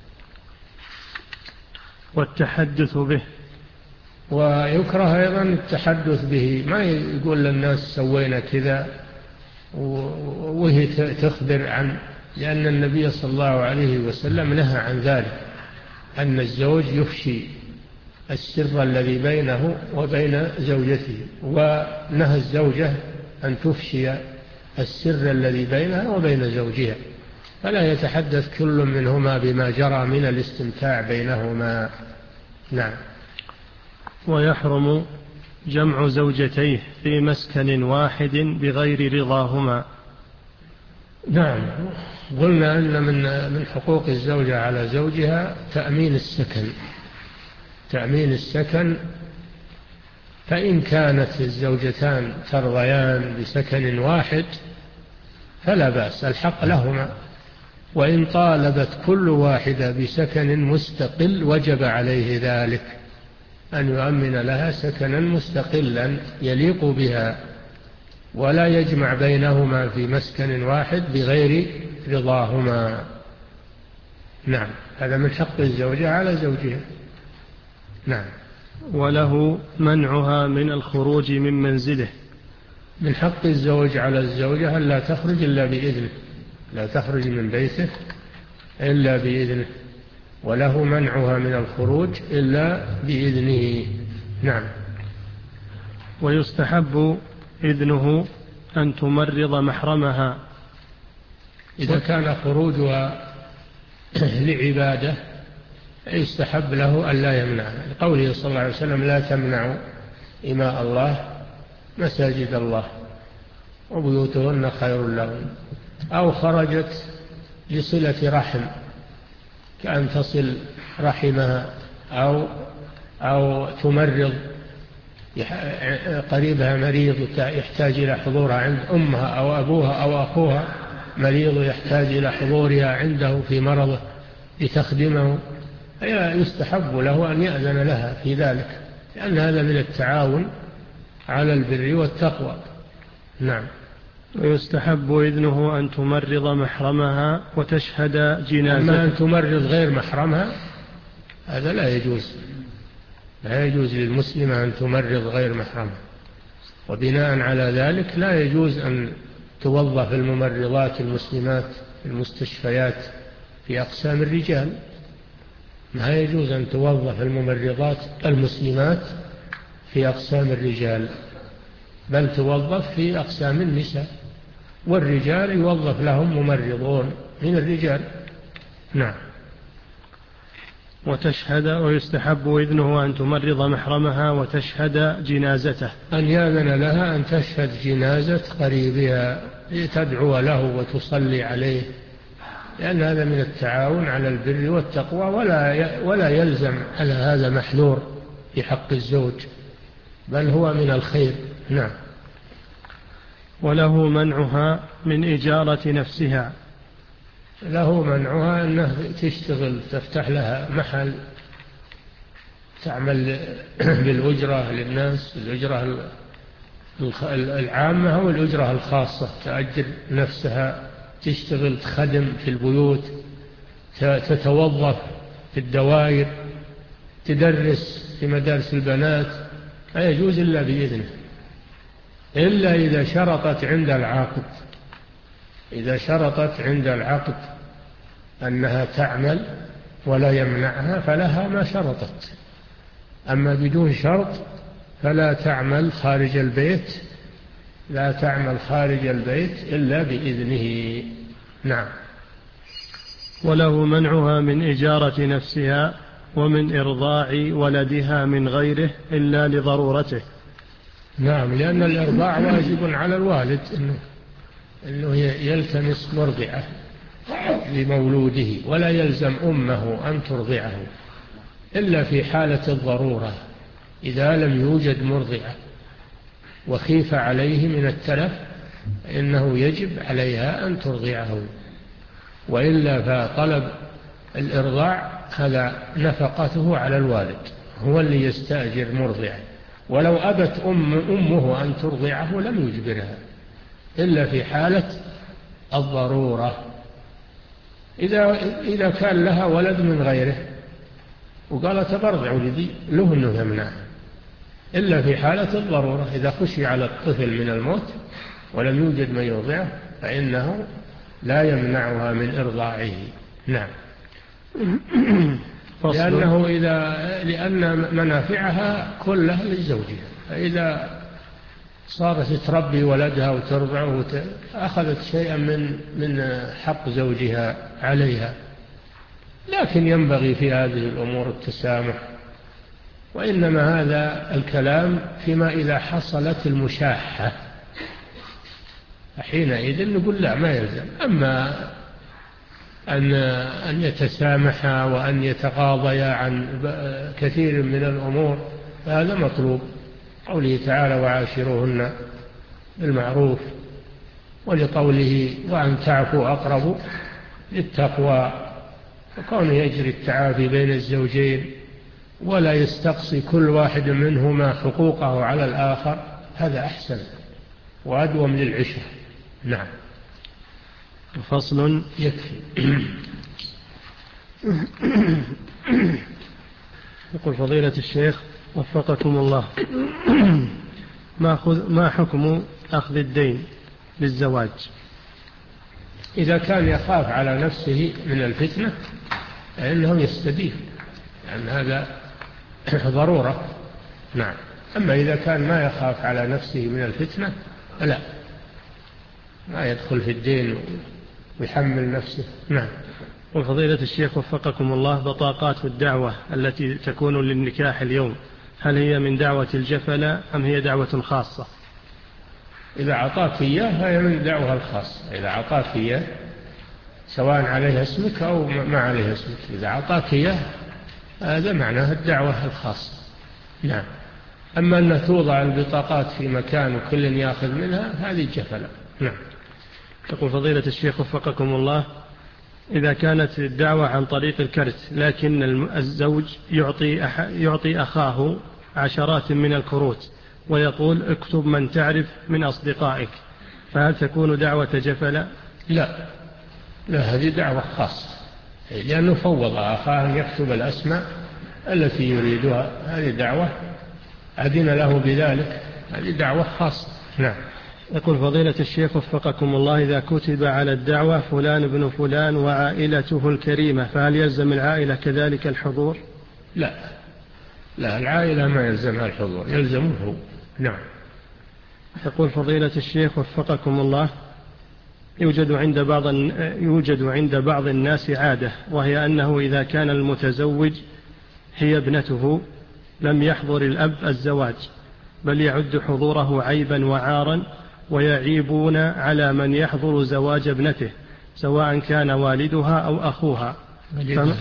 Speaker 1: والتحدث به.
Speaker 2: ويكره أيضا التحدث به، ما يقول للناس سوينا كذا وهي تخبر عن، لأن النبي صلى الله عليه وسلم نهى عن ذلك، أن الزوج يفشي السر الذي بينه وبين زوجته، ونهى الزوجة أن تفشي السر الذي بينها وبين زوجها، فلا يتحدث كل منهما بما جرى من الاستمتاع بينهما. نعم.
Speaker 1: ويحرم جمع زوجتيه في مسكن واحد بغير رضاهما.
Speaker 2: نعم، قلنا أن من من حقوق الزوجة على زوجها تأمين السكن تأمين السكن فإن كانت الزوجتان ترضيان بسكن واحد فلا بأس، الحق لهما، وإن طالبت كل واحدة بسكن مستقل وجب عليه ذلك، أن يؤمن لها سكنا مستقلا يليق بها، ولا يجمع بينهما في مسكن واحد بغير رضاهما. نعم، هذا من حق الزوجة على زوجها. نعم.
Speaker 1: وله منعها من الخروج من منزله.
Speaker 2: من حق الزوج على الزوجة أن لا تخرج إلا بإذنه، لا تخرج من بيته إلا بإذنه، وله منعها من الخروج إلا بإذنه. نعم.
Speaker 1: ويستحب إذنه أن تمرض محرمها.
Speaker 2: إذا كان خروجها لعبادة يستحب له أن لا يمنعها، لقوله صلى الله عليه وسلم: لا تمنعوا إماء الله مساجد الله وبيوتهن خير لهن. أو خرجت لصلة رحم كأن تصل رحمها، أو أو تمرض قريبها مريض يحتاج إلى حضورها عند أمها أو أبوها أو أخوها مريض يحتاج إلى حضورها عنده في مرضه لتخدمه، يستحب له أن يأذن لها في ذلك، لأن هذا من التعاون على البر والتقوى. نعم.
Speaker 1: ويستحب إذنه أن تمرض محرمها وتشهد جنازة.
Speaker 2: أما أن تمرض غير محرمها هذا لا يجوز، لا يجوز للمسلمة أن تمرض غير محرمها، وبناء على ذلك لا يجوز أن توظف الممرضات المسلمات في المستشفيات في أقسام الرجال، ما يجوز أن توظف الممرضات المسلمات في أقسام الرجال، بل توظف في أقسام النساء، والرجال يوظف لهم ممرضون من الرجال. نعم.
Speaker 1: وتشهد ويستحب إذنه أن تمرض محرمها وتشهد جنازته،
Speaker 2: أن يأذن لها أن تشهد جنازة قريبها لتدعو له وتصلي عليه، لأن هذا من التعاون على البر والتقوى، ولا ولا يلزم على هذا محذور في حق الزوج، بل هو من الخير. نعم.
Speaker 1: وله منعها من إجارة نفسها.
Speaker 2: له منعها أنه تشتغل، تفتح لها محل تعمل بالأجرة للناس، الأجرة العامة أو الأجرة الخاصة، تأجر نفسها تشتغل تخدم في البيوت، تتوظف في الدوائر، تدرس في مدارس البنات، لا يجوز إلا بإذنه، إلا إذا شرطت عند العقد، إذا شرطت عند العقد أنها تعمل ولا يمنعها فلها ما شرطت، أما بدون شرط فلا تعمل خارج البيت، لا تعمل خارج البيت إلا بإذنه. نعم.
Speaker 1: وله منعها من إجارة نفسها ومن إرضاع ولدها من غيره إلا لضرورته.
Speaker 2: نعم، لأن الإرضاع واجب على الوالد إنه, إنه يلتمس مرضعة لمولوده، ولا يلزم أمه أن ترضعه إلا في حالة الضرورة، إذا لم يوجد مرضعة وخيف عليه من التلف إنه يجب عليها أن ترضعه، وإلا فطلب الإرضاع هذا نفقته على الوالد، هو اللي يستأجر مرضعة، ولو أبت أم أمه أن ترضعه لم يجبرها إلا في حالة الضرورة. إذا, إذا كان لها ولد من غيره وقال تبرع ولدي، له أنه يمنعها إلا في حالة الضرورة، إذا خشي على الطفل من الموت ولم يوجد من يرضعه فإنه لا يمنعها من إرضاعه. نعم. لأنه إذا لأن منافعها كلها لزوجها، فإذا صارت تربي ولدها وترضعه أخذت شيئا من من حق زوجها عليها، لكن ينبغي في هذه الأمور التسامح، وإنما هذا الكلام فيما إذا حصلت المشاحة، حينئذ نقول لا ما يلزم. أما أن أن يتسامحا وأن يتغاضيا عن كثير من الأمور فهذا مطلوب، قوله تعالى وعاشروهن بالمعروف، ولقوله وأن تعفوا أقرب للتقوى، فكونه يجري التعافي بين الزوجين ولا يستقصي كل واحد منهما حقوقه على الآخر هذا أحسن وأدوم للعشرة. نعم.
Speaker 1: فصل.
Speaker 2: يكفي.
Speaker 1: يقول فضيلة الشيخ وفقكم الله، ما حكم أخذ الدين للزواج؟
Speaker 2: إذا كان يخاف على نفسه من الفتنة فإنه يستدين، لأن هذا ضرورة. نعم. أما إذا كان ما يخاف على نفسه من الفتنة فلا، ما يدخل في الدين ويحمل نفسه. نعم.
Speaker 1: وفضيلة الشيخ وفقكم الله، بطاقات الدعوة التي تكون للنكاح اليوم هل هي من دعوة الجفلة أم هي دعوة خاصة؟
Speaker 2: إذا أعطاك إياه هي من دعوة الخاصة، إذا أعطاك إياه سواء عليها اسمك أو ما عليها اسمك، إذا أعطاك إياه هذا معناه الدعوة الخاصة. نعم. أما أن توضع البطاقات في مكان وكل يأخذ منها هذه جفلة. نعم.
Speaker 1: يقول فضيلة الشيخ وفقكم الله، إذا كانت الدعوة عن طريق الكرت لكن الزوج يعطي, يعطي أخاه عشرات من الكروت ويقول اكتب من تعرف من أصدقائك، فهل تكون دعوة جفلة؟
Speaker 2: لا لا، هذه دعوة خاصة، لأنه فوض أخاه أن يكتب الأسماء التي يريدها، هذه دعوة أذن له بذلك، هذه دعوة خاصة. نعم.
Speaker 1: يقول فضيلة الشيخ وفقكم الله، إذا كتب على الدعوة فلان بن فلان وعائلته الكريمة فهل يلزم العائلة كذلك الحضور؟
Speaker 2: لا لا، العائلة ما يلزمها الحضور، يلزمه هو. نعم.
Speaker 1: يقول فضيلة الشيخ وفقكم الله، يوجد عند بعض يوجد عند بعض الناس عادة، وهي أنه إذا كان المتزوج هي ابنته لم يحضر الأب الزواج، بل يعد حضوره عيبا وعارا، ويعيبون على من يحضر زواج ابنته سواء كان والدها أو أخوها، فم...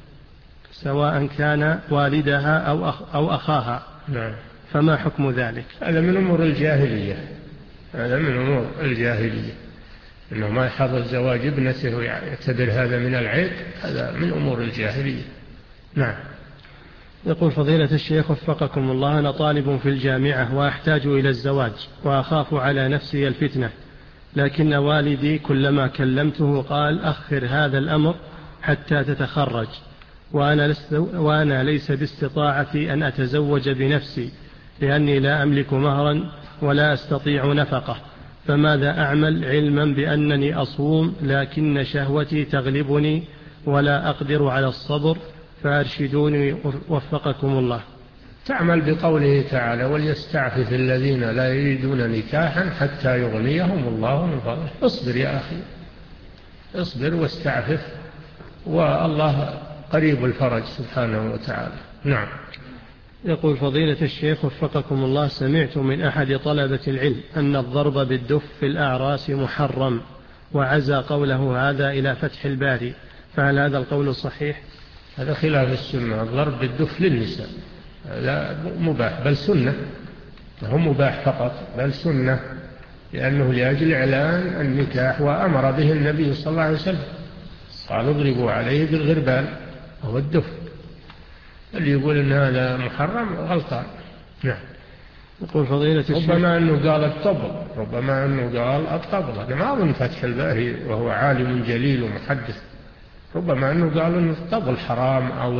Speaker 1: سواء كان والدها أو, أخ... أو أخاها.
Speaker 2: نعم.
Speaker 1: فما حكم ذلك؟
Speaker 2: هذا من أمور الجاهلية، هذا من أمور الجاهلية، إنه ما يحضر زواج ابنته ويعتبر هذا من العيب، هذا من أمور الجاهلية. نعم.
Speaker 1: يقول فضيلة الشيخ وفقكم الله، أنا طالب في الجامعة وأحتاج إلى الزواج وأخاف على نفسي الفتنة، لكن والدي كلما كلمته قال أخر هذا الأمر حتى تتخرج، وأنا, لست وأنا ليس باستطاعتي أن أتزوج بنفسي لأني لا أملك مهرا ولا أستطيع نفقة، فماذا أعمل علما بأنني أصوم لكن شهوتي تغلبني ولا أقدر على الصبر، فأرشدوني وفقكم الله.
Speaker 2: تعمل بقوله تعالى وليستعفف الذين لا يجدون نكاحا حتى يغنيهم الله من فضله. اصبر يا أخي، اصبر واستعفف، والله قريب الفرج سبحانه وتعالى. نعم.
Speaker 1: يقول فضيلة الشيخ وفقكم الله، سمعت من أحد طلبة العلم أن الضرب بالدف في الأعراس محرم، وعزى قوله هذا إلى فتح الباري، فهل هذا القول صحيح؟
Speaker 2: هذا خلاف السنة. الضرب بالدف للنساء لا مباح بل سنة، هو مباح فقط بل سنة، لأنه لأجل إعلان النكاح، وأمر به النبي صلى الله عليه وسلم، قال اضربوا عليه بالغربال وهو الدف. اللي يقول إن هذا محرم غلطان. نعم.
Speaker 1: يقول فضيلة الشيخ
Speaker 2: ربما أنه قال الطبل، ربما أنه قال الطبل، هذا ما أظن فتح الباري وهو عالم جليل ومحدث، ربما أنه قال أن الطبل حرام، أو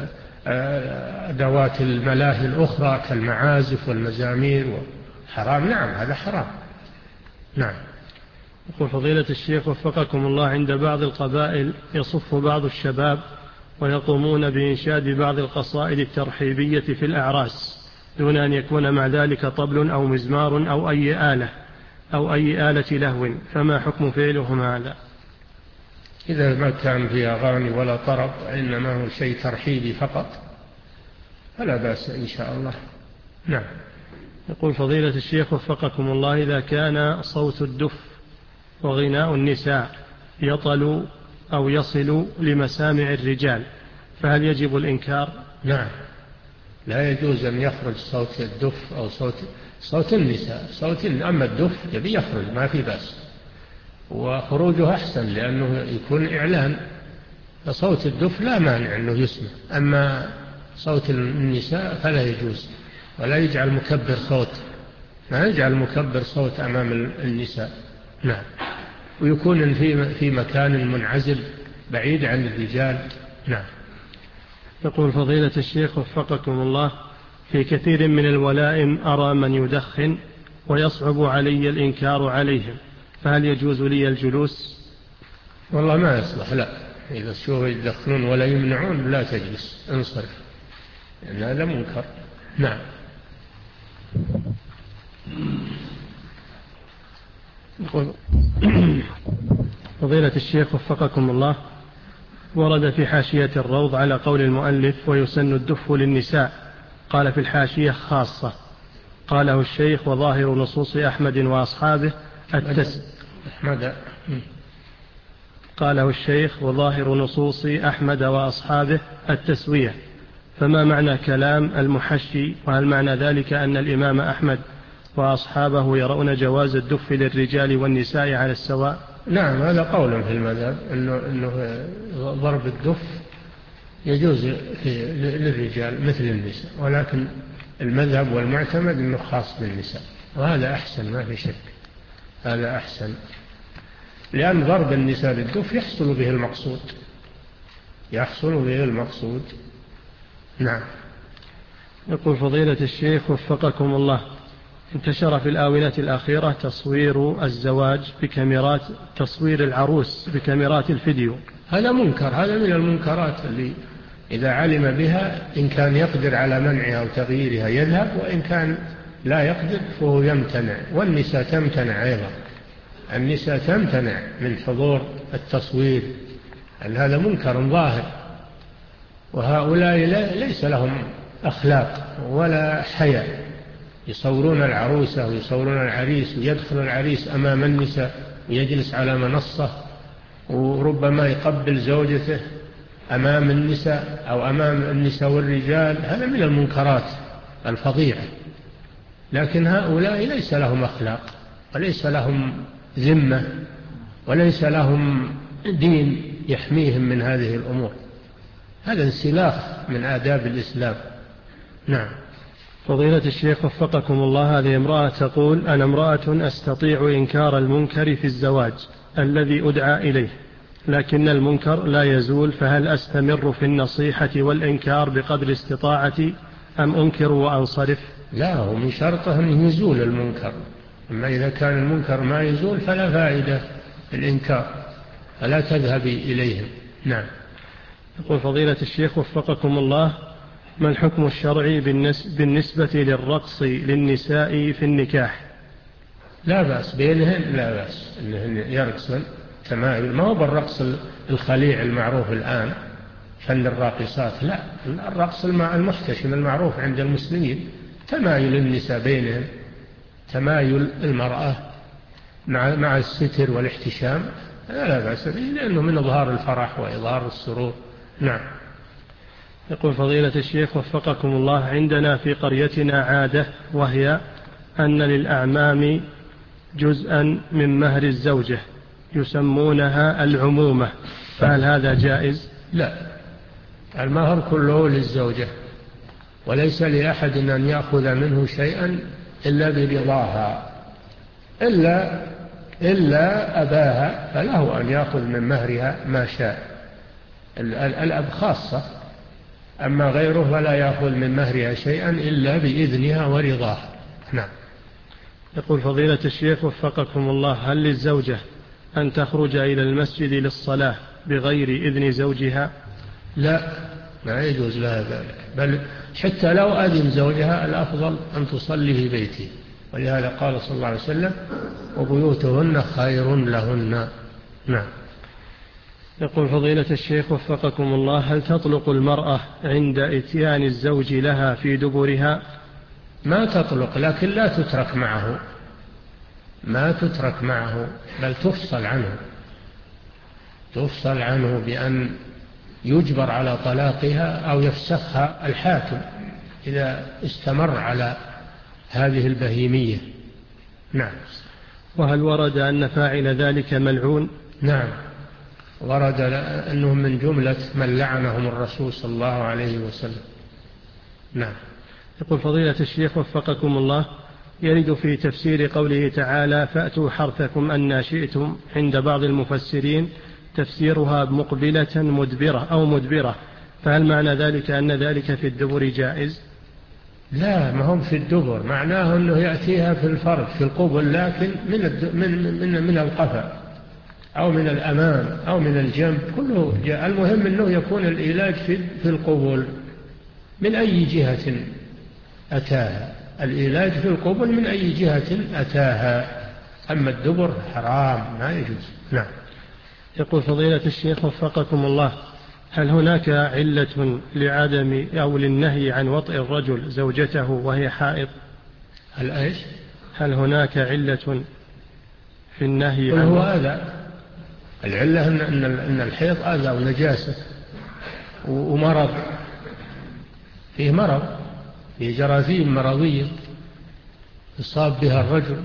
Speaker 2: أدوات الملاهي الأخرى كالمعازف والمزامير حرام. نعم هذا حرام. نعم.
Speaker 1: يقول فضيلة الشيخ وفقكم الله، عند بعض القبائل يصف بعض الشباب ويقومون بإنشاد بعض القصائد الترحيبية في الأعراس دون أن يكون مع ذلك طبل أو مزمار أو أي آلة أو أي آلة لهو، فما حكم فعلهم هذا؟
Speaker 2: إذا ما كان في أغاني ولا طرب، إنما هو شيء ترحيبي فقط، فلا بأس إن شاء الله. نعم.
Speaker 1: يقول فضيلة الشيخ وفقكم الله، إذا كان صوت الدف وغناء النساء يطل أو يصل لمسامع الرجال، فهل يجب الإنكار؟
Speaker 2: نعم، لا يجوز أن يخرج صوت الدف أو صوت صوت النساء، صوت أما الدف يبي يخرج ما في بأس، وخروجه أحسن لأنه يكون إعلان، فصوت الدف لا مانع أنه يسمع، أما صوت النساء فلا يجوز، ولا يجعل مكبر صوت، ما يجعل مكبر صوت أمام النساء. نعم. ويكون في في مكان منعزل بعيد عن الرجال. نعم.
Speaker 1: يقول فضيلة الشيخ وفقكم الله، في كثير من الولائم أرى من يدخن ويصعب علي الإنكار عليهم، فهل يجوز لي الجلوس؟
Speaker 2: والله ما يصلح، لا، إذا شوفوا يدخنون ولا يمنعون لا تجلس، انصرف، لأن هذا منكر. نعم.
Speaker 1: يقول فضيلة الشيخ وفقكم الله، ورد في حاشية الروض على قول المؤلف ويسن الدف للنساء، قال في الحاشية خاصة، قاله الشيخ وظاهر نصوص أحمد وأصحابه التس...
Speaker 2: أحمد.
Speaker 1: قاله الشيخ وظاهر نصوص أحمد وأصحابه التسوية، فما معنى كلام المحشي؟ وهل معنى ذلك أن الإمام أحمد وأصحابه يرون جواز الدف للرجال والنساء على السواء؟
Speaker 2: نعم، هذا قول في المذهب إنه, إنه ضرب الدف يجوز للرجال مثل النساء، ولكن المذهب والمعتمد إنه خاص بالنساء، وهذا أحسن ما في شك، هذا أحسن، لأن ضرب النساء بالدف يحصل به المقصود، يحصل به المقصود. نعم.
Speaker 1: يقول فضيلة الشيخ وفقكم الله، انتشر في الآونة الأخيرة تصوير الزواج بكاميرات، تصوير العروس بكاميرات الفيديو،
Speaker 2: هذا منكر، هذا من المنكرات اللي إذا علم بها إن كان يقدر على منعها وتغييرها يذهب، وإن كان لا يقدر فهو يمتنع، والنساء تمتنع أيضا، النساء تمتنع من حضور التصوير، أن هذا منكر ظاهر، وهؤلاء ليس لهم أخلاق ولا حياء، يصورون العروسة ويصورون العريس، ويدخل العريس أمام النساء ويجلس على منصة، وربما يقبل زوجته أمام النساء أو أمام النساء والرجال، هذا من المنكرات الفظيعة. لكن هؤلاء ليس لهم أخلاق، وليس لهم ذمة، وليس لهم دين يحميهم من هذه الأمور، هذا انسلاخ من آداب الإسلام. نعم.
Speaker 1: فضيلة الشيخ وفقكم الله، هذه امرأة تقول: أنا امرأة أستطيع إنكار المنكر في الزواج الذي أدعى إليه، لكن المنكر لا يزول، فهل أستمر في النصيحة والإنكار بقدر استطاعتي أم أنكر وأنصرف؟
Speaker 2: لا، هو من شرطه أن يزول المنكر، أما إذا كان المنكر ما يزول فلا فائدة في الإنكار، فلا تذهبي إليهم. نعم.
Speaker 1: يقول فضيلة الشيخ وفقكم الله: ما الحكم الشرعي بالنسبة للرقص للنساء في النكاح؟
Speaker 2: لا بأس بينهن، لا بأس أنهن يرقصن تمايل، ما هو بالرقص الخليع المعروف الآن فن الراقصات، لا، الرقص المحتشم المعروف عند المسلمين تمايل النساء بينهن، تمايل المرأة مع مع الستر والاحتشام، لا, لا بأس به، لأنه من إظهار الفرح وإظهار السرور. نعم.
Speaker 1: يقول فضيلة الشيخ وفقكم الله: عندنا في قريتنا عادة، وهي أن للأعمام جزءا من مهر الزوجة يسمونها العمومة، فهل هذا جائز؟
Speaker 2: لا، المهر كله للزوجة، وليس لأحد أن يأخذ منه شيئا إلا برضاها، إلا, إلا أباها فله أن يأخذ من مهرها ما شاء، الأب خاصة، أما غيره فلا يأخذ من مهرها شيئا إلا بإذنها ورضاها. نعم.
Speaker 1: يقول فضيلة الشيخ وفقكم الله: هل للزوجة أن تخرج إلى المسجد للصلاة بغير إذن زوجها؟
Speaker 2: لا، ما يجوز لها ذلك، بل حتى لو أذن زوجها الأفضل أن تصلي في بيته، ولهذا قال صلى الله عليه وسلم: وبيوتهن خير لهن. نعم.
Speaker 1: يقول فضيلة الشيخ وفقكم الله: هل تطلق المرأة عند إتيان الزوج لها في دبرها؟
Speaker 2: ما تطلق، لكن لا تترك معه، ما تترك معه، بل تفصل عنه، تفصل عنه بأن يجبر على طلاقها أو يفسخها الحاكم إذا استمر على هذه البهيمية. نعم.
Speaker 1: وهل ورد أن فاعل ذلك ملعون؟
Speaker 2: نعم، ورد أنهم من جملة من لعنهم الرسول صلى الله عليه وسلم. نعم.
Speaker 1: يقول فضيلة الشيخ وفقكم الله: يرد في تفسير قوله تعالى: فأتوا حرثكم أن شئتم، عند بعض المفسرين تفسيرها مقبلة مدبرة أو مدبرة، فهل معنى ذلك أن ذلك في الدبر جائز؟
Speaker 2: لا، ما هم في الدبر، معناه أنه يأتيها في الفرج في القبل، لكن من من من, من القفا أو من الأمام أو من الجنب، كله جاء، المهم أنه يكون العلاج في في القبل من أي جهة أتاها، العلاج في القبل من أي جهة أتاها، أما الدبر حرام ما يجوز. نعم.
Speaker 1: يقول فضيلة الشيخ وفقكم الله: هل هناك علة لعدم أو للنهي عن وطئ الرجل زوجته وهي حائض؟
Speaker 2: هل إيش؟
Speaker 1: هل هناك علة في النهي
Speaker 2: عن
Speaker 1: هو
Speaker 2: أذى؟ العلة أن أن الحيض أذى ونجاسة ومرض، فيه مرض، فيه جراثيم مرضية يصاب بها الرجل،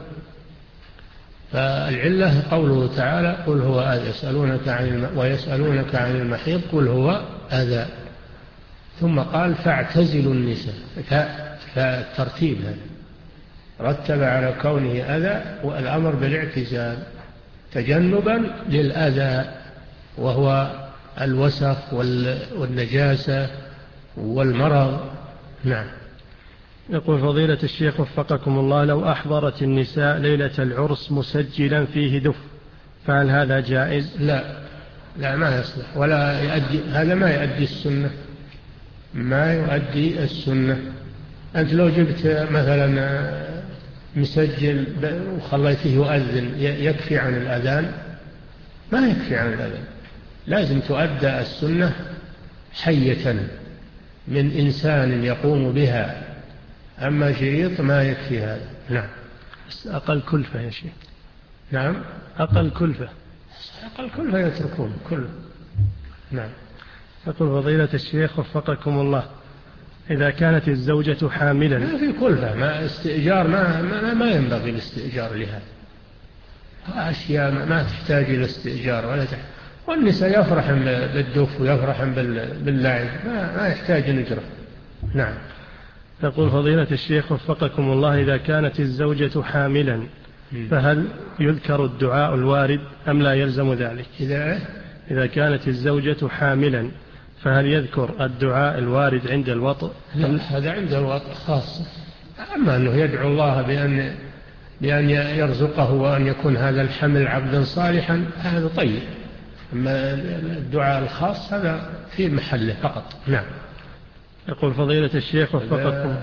Speaker 2: فالعلة قوله تعالى: قل هو أذى يسألونك عن الم... ويسألونك عن المحيض قل هو أذى، ثم قال: فاعتزلوا النساء، فالترتيب هذا رتب على كونه أذى والأمر بالاعتزال تجنبا للأذى، وهو الوسخ والنجاسة والمرض. نعم.
Speaker 1: يقول فضيلة الشيخ وفقكم الله: لو أحضرت النساء ليلة العرس مسجلا فيه دف، فهل هذا جائز؟
Speaker 2: لا، لا، ما يصلح، ولا يؤدي، هذا ما يؤدي السنة، ما يؤدي السنة. أنت لو جبت مثلا مسجل وخليته يؤذن يكفي عن الأذان؟ ما يكفي عن الأذان، لازم تؤدى السنة حية من إنسان يقوم بها، أما شريط ما يكفي هذا. نعم.
Speaker 1: أقل كلفة يا شيخ.
Speaker 2: نعم،
Speaker 1: أقل كلفة،
Speaker 2: أقل كلفة يتركون كله. نعم.
Speaker 1: يقول فضيلة الشيخ وفقكم الله: إذا كانت الزوجة حاملا؟
Speaker 2: ما في كلفة، ما استئجار، ما, ما, ما ينبغي الاستئجار لهذا، أشياء ما تحتاج إلى استئجار ولا والنساء يفرحن بالدف ويفرحن باللعب، ما, ما يحتاج نجرة. نعم.
Speaker 1: يقول فضيلة الشيخ وفقكم الله: إذا كانت الزوجة حاملا فهل يذكر الدعاء الوارد أم لا يلزم ذلك؟
Speaker 2: إذا
Speaker 1: إذا كانت الزوجة حاملا فهل يذكر الدعاء الوارد عند الوطء؟
Speaker 2: لا، هذا عند الوطء خاصة. أما أنه يدعو الله بأن بأن يرزقه وأن يكون هذا الحمل عبدا صالحا هذا طيب. أما الدعاء الخاص هذا في محله فقط. نعم.
Speaker 1: يقول فضيلة الشيخ وفقكم: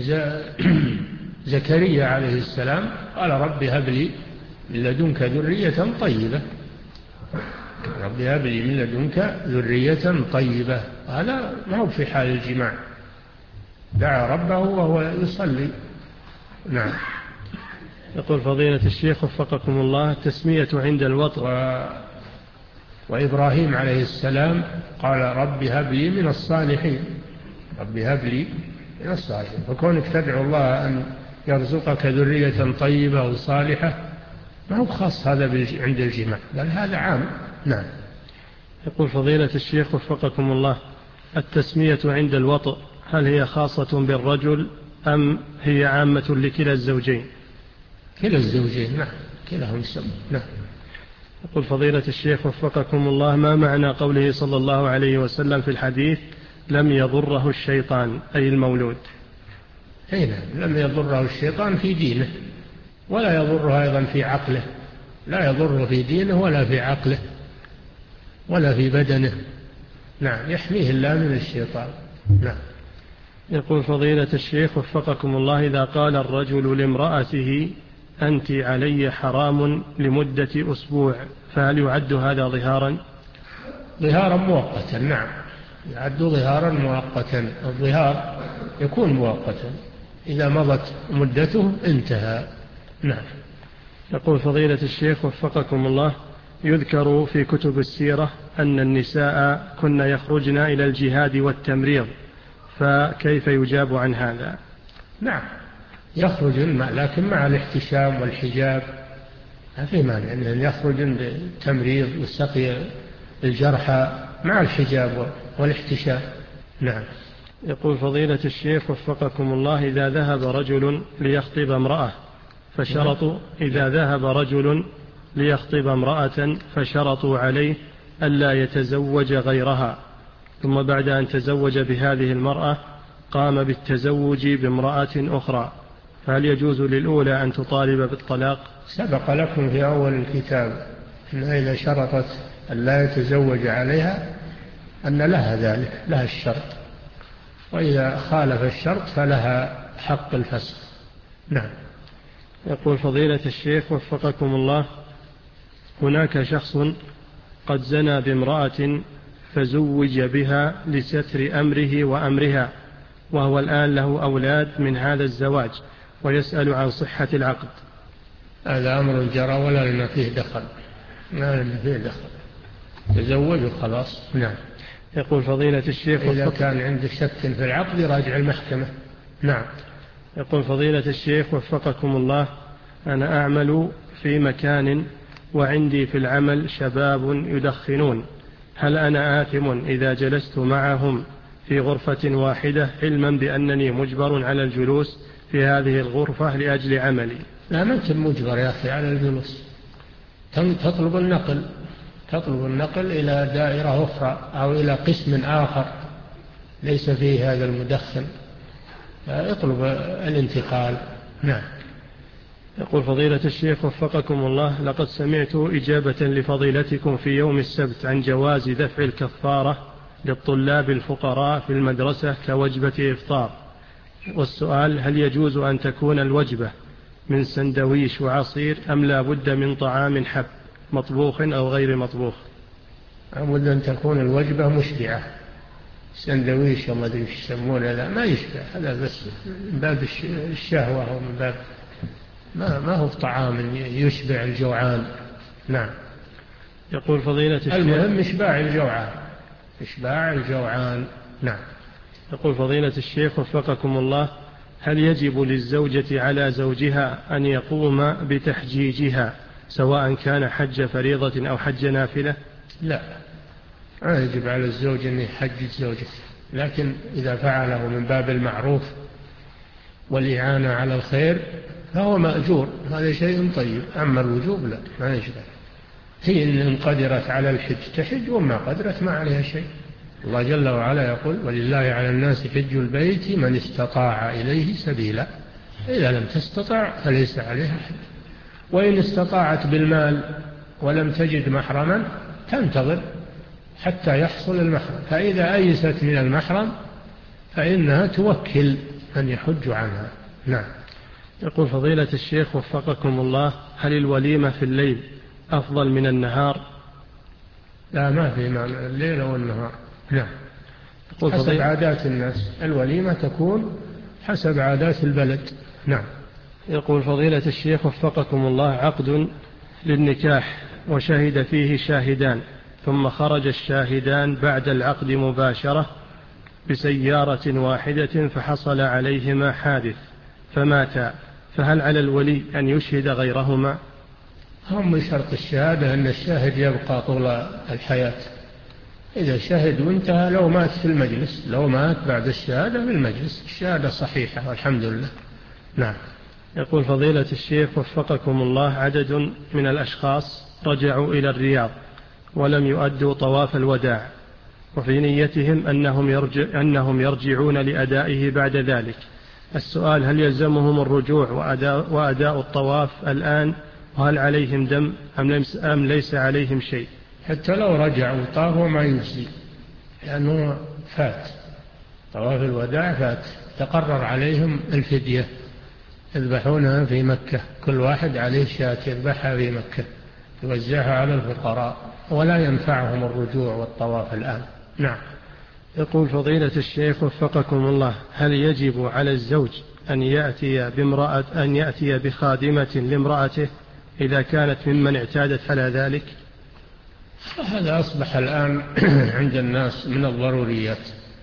Speaker 2: زكريا عليه السلام قال: رب هب لي من لدنك ذرية طيبة. رب هب لي من لدنك ذرية طيبة. هذا ما هو في حال الجماع، دعا ربه وهو يصلي. نعم.
Speaker 1: يقول فضيلة الشيخ وفقكم الله: التسمية عند الوطء.
Speaker 2: و... وإبراهيم عليه السلام قال: رب هب لي من الصالحين. رب هب لي من الصالحين. فكونك تدعو الله أن يرزقك ذرية طيبة وصالحة ما هو خاص هذا عند الجماع، بل هذا عام. نعم.
Speaker 1: يقول فضيلة الشيخ وفقكم الله: التسمية عند الوطء هل هي خاصة بالرجل أم هي عامة لكلا الزوجين؟
Speaker 2: كلا الزوجين. نعم، كلاهم يسمى. نعم.
Speaker 1: يقول فضيلة الشيخ وفقكم الله: ما معنى قوله صلى الله عليه وسلم في الحديث: لم يضره الشيطان، أي المولود؟
Speaker 2: هنا لم يضره الشيطان في دينه، ولا يضره أيضا في عقله. لا يضره في دينه ولا في عقله ولا في بدنه. نعم، يحميه الله من الشيطان. نعم.
Speaker 1: يقول فضيلة الشيخ وفقكم الله: إذا قال الرجل لامرأته أنت علي حرام لمدة أسبوع فهل يعد هذا ظهارا؟
Speaker 2: ظهارا مؤقتا. نعم، يعد ظهارا مؤقتا. الظهار يكون مؤقتا، إذا مضت مدته انتهى. نعم.
Speaker 1: يقول فضيلة الشيخ وفقكم الله: يذكر في كتب السيرة أن النساء كن يخرجن إلى الجهاد والتمريض، فكيف يجاب عن هذا؟
Speaker 2: نعم، يخرجن لكن مع الاحتشام والحجاب، ما في مانع أن يخرجن بالتمريض والسقي الجرحى مع الحجاب والاحتشام. نعم.
Speaker 1: يقول فضيلة الشيخ وفقكم الله: إذا ذهب رجل ليخطب امرأة فشرطوا إذا ذهب رجل ليخطب امرأة فشرطوا عليه ألا يتزوج غيرها، ثم بعد أن تزوج بهذه المرأة قام بالتزوج بامرأة أخرى، فهل يجوز للأولى أن تطالب بالطلاق؟
Speaker 2: سبق لكم في أول الكتاب أن إذا شرطت أن لا يتزوج عليها أن لها ذلك، لها الشرط، وإذا خالف الشرط فلها حق الفسخ. نعم.
Speaker 1: يقول فضيلة الشيخ وفقكم الله: هناك شخص قد زنى بامرأة فزوج بها لستر أمره وأمرها، وهو الآن له أولاد من هذا الزواج، ويسأل عن صحة العقد.
Speaker 2: هذا أمر جرى ولا لنا فيه دخل، ما لنا فيه دخل، تزوج خلاص. نعم.
Speaker 1: يقول فضيلة الشيخ:
Speaker 2: إذا كان عنده شك في العقد راجع المحكمة. نعم.
Speaker 1: يقول فضيلة الشيخ وفقكم الله: أنا أعمل في مكان وعندي في العمل شباب يدخنون، هل أنا آثم إذا جلست معهم في غرفة واحدة علما بأنني مجبر على الجلوس في هذه الغرفة لأجل عملي؟
Speaker 2: لا، ما أنت مجبر يا أخي على الجلوس، تطلب النقل تطلب النقل إلى دائرة أخرى أو إلى قسم آخر ليس فيه هذا المدخن، اطلب الانتقال. نعم.
Speaker 1: يقول فضيلة الشيخ وفقكم الله: لقد سمعت إجابة لفضيلتكم في يوم السبت عن جواز دفع الكفارة للطلاب الفقراء في المدرسة كوجبة إفطار، والسؤال: هل يجوز أن تكون الوجبة من سندويش وعصير أم لا بد من طعام حب مطبوخ أو غير مطبوخ؟
Speaker 2: لابد أن تكون الوجبة مشبعة، سندويش وما أدري ايش يسمونه لا ما يشبع، هذا بس من باب الشهوة ومن باب ما ما هو طعام يشبع الجوعان. نعم.
Speaker 1: يقول فضيلة الشيخ:
Speaker 2: المهم إشباع الجوعان، إشباع الجوعان. نعم.
Speaker 1: يقول فضيلة الشيخ وفقكم الله: هل يجب للزوجة على زوجها أن يقوم بتحجيجها سواء كان حج فريضة أو حج نافلة؟
Speaker 2: لا، ما يجب على الزوج أن يحجج زوجته، لكن إذا فعله من باب المعروف والإعانة على الخير فهو مأجور، هذا شيء طيب. أما الوجوب لا، ما يجب. هي إن قدرت على الحج تحج، وما قدرت ما عليها شيء. الله جل وعلا يقول: ولله على الناس حج البيت من استطاع إليه سبيلا. إذا لم تستطع فليس عليها حج. وإن استطاعت بالمال ولم تجد محرما تنتظر حتى يحصل المحرم، فإذا أيست من المحرم فإنها توكل من يحج عنها. نعم.
Speaker 1: يقول فضيلة الشيخ وفقكم الله: هل الوليمة في الليل أفضل من النهار؟
Speaker 2: لا، ما في معنى الليل والنهار. نعم. حسب
Speaker 1: فضيلة
Speaker 2: عادات الناس، الوليمة تكون حسب عادات البلد. نعم.
Speaker 1: يقول فضيلة الشيخ وفقكم الله: عقد للنكاح وشهد فيه شاهدان، ثم خرج الشاهدان بعد العقد مباشرة بسيارة واحدة فحصل عليهما حادث فماتا، فهل على الولي أن يشهد غيرهما؟
Speaker 2: هم شرط الشهادة أن الشاهد يبقى طول الحياة. إذا شهد وانتهى، لو مات في المجلس، لو مات بعد الشهادة في المجلس الشهادة صحيحة والحمد لله. نعم.
Speaker 1: يقول فضيلة الشيخ وفقكم الله: عدد من الأشخاص رجعوا إلى الرياض ولم يؤدوا طواف الوداع، وفي نيتهم أنهم, يرجع أنهم يرجعون لأدائه بعد ذلك. السؤال: هل يلزمهم الرجوع وأداء, وأداء الطواف الآن؟ وهل عليهم دم أم ليس عليهم شيء؟
Speaker 2: حتى لو رجعوا طافوا ما يجزي، لأنه فات طواف الوداع، فات. تقرر عليهم الفدية، يذبحونها في مكة، كل واحد عليه شاة يذبحها في مكة يوزعها على الفقراء، ولا ينفعهم الرجوع والطواف الآن. نعم.
Speaker 1: يقول فضيلة الشيخ وفقكم الله: هل يجب على الزوج أن يأتي بامرأة أن يأتي بخادمة لامرأته إذا كانت ممن اعتادت على ذلك؟
Speaker 2: هذا أصبح الآن عند الناس من الضروريات،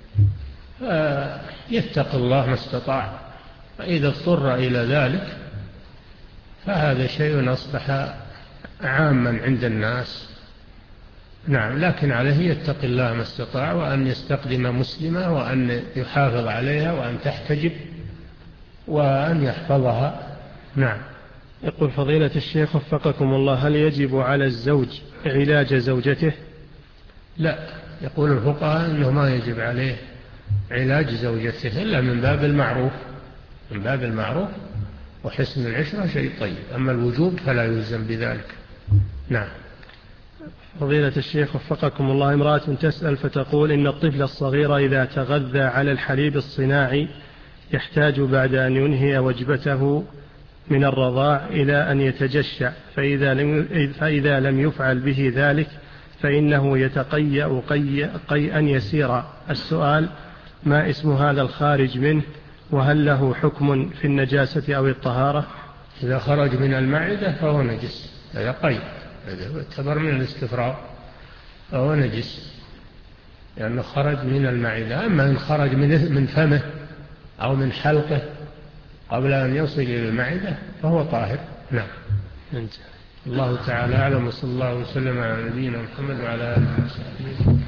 Speaker 2: يتق الله ما استطاع، فإذا اضطر إلى ذلك فهذا شيء أصبح عاما عند الناس. نعم. لكن عليه يتق الله ما استطاع، وأن يستخدم مسلمة، وأن يحافظ عليها، وأن تحتجب، وأن يحفظها. نعم.
Speaker 1: يقول فضيلة الشيخ وفقكم الله: هل يجب على الزوج علاج زوجته؟
Speaker 2: لا، يقول الفقهاء أنه ما يجب عليه علاج زوجته إلا من باب المعروف، من باب المعروف وحسن العشرة شيء طيب، أما الوجوب فلا يلزم بذلك. نعم.
Speaker 1: فضيلة الشيخ وفقكم الله: امرأة تسأل فتقول إن الطفل الصغير إذا تغذى على الحليب الصناعي يحتاج بعد أن ينهي وجبته من الرضاع إلى أن يتجشع، فإذا لم, فإذا لم يفعل به ذلك فإنه يتقيأ قي قيئا يسيرا. السؤال: ما اسم هذا الخارج منه؟ وهل له حكم في النجاسة أو الطهارة؟
Speaker 2: إذا خرج من المعدة فهو نجس، هذا قيء، هذا يعتبر من الاستفراغ، فهو نجس لأنه خرج من المعدة. أما إن خرج من فمه أو من حلقه قبل أن يصل إلى المعدة فهو طاهر. نعم. الله تعالى أعلم، وصلى الله وسلم على نبينا محمد وعلى آله وصحبه.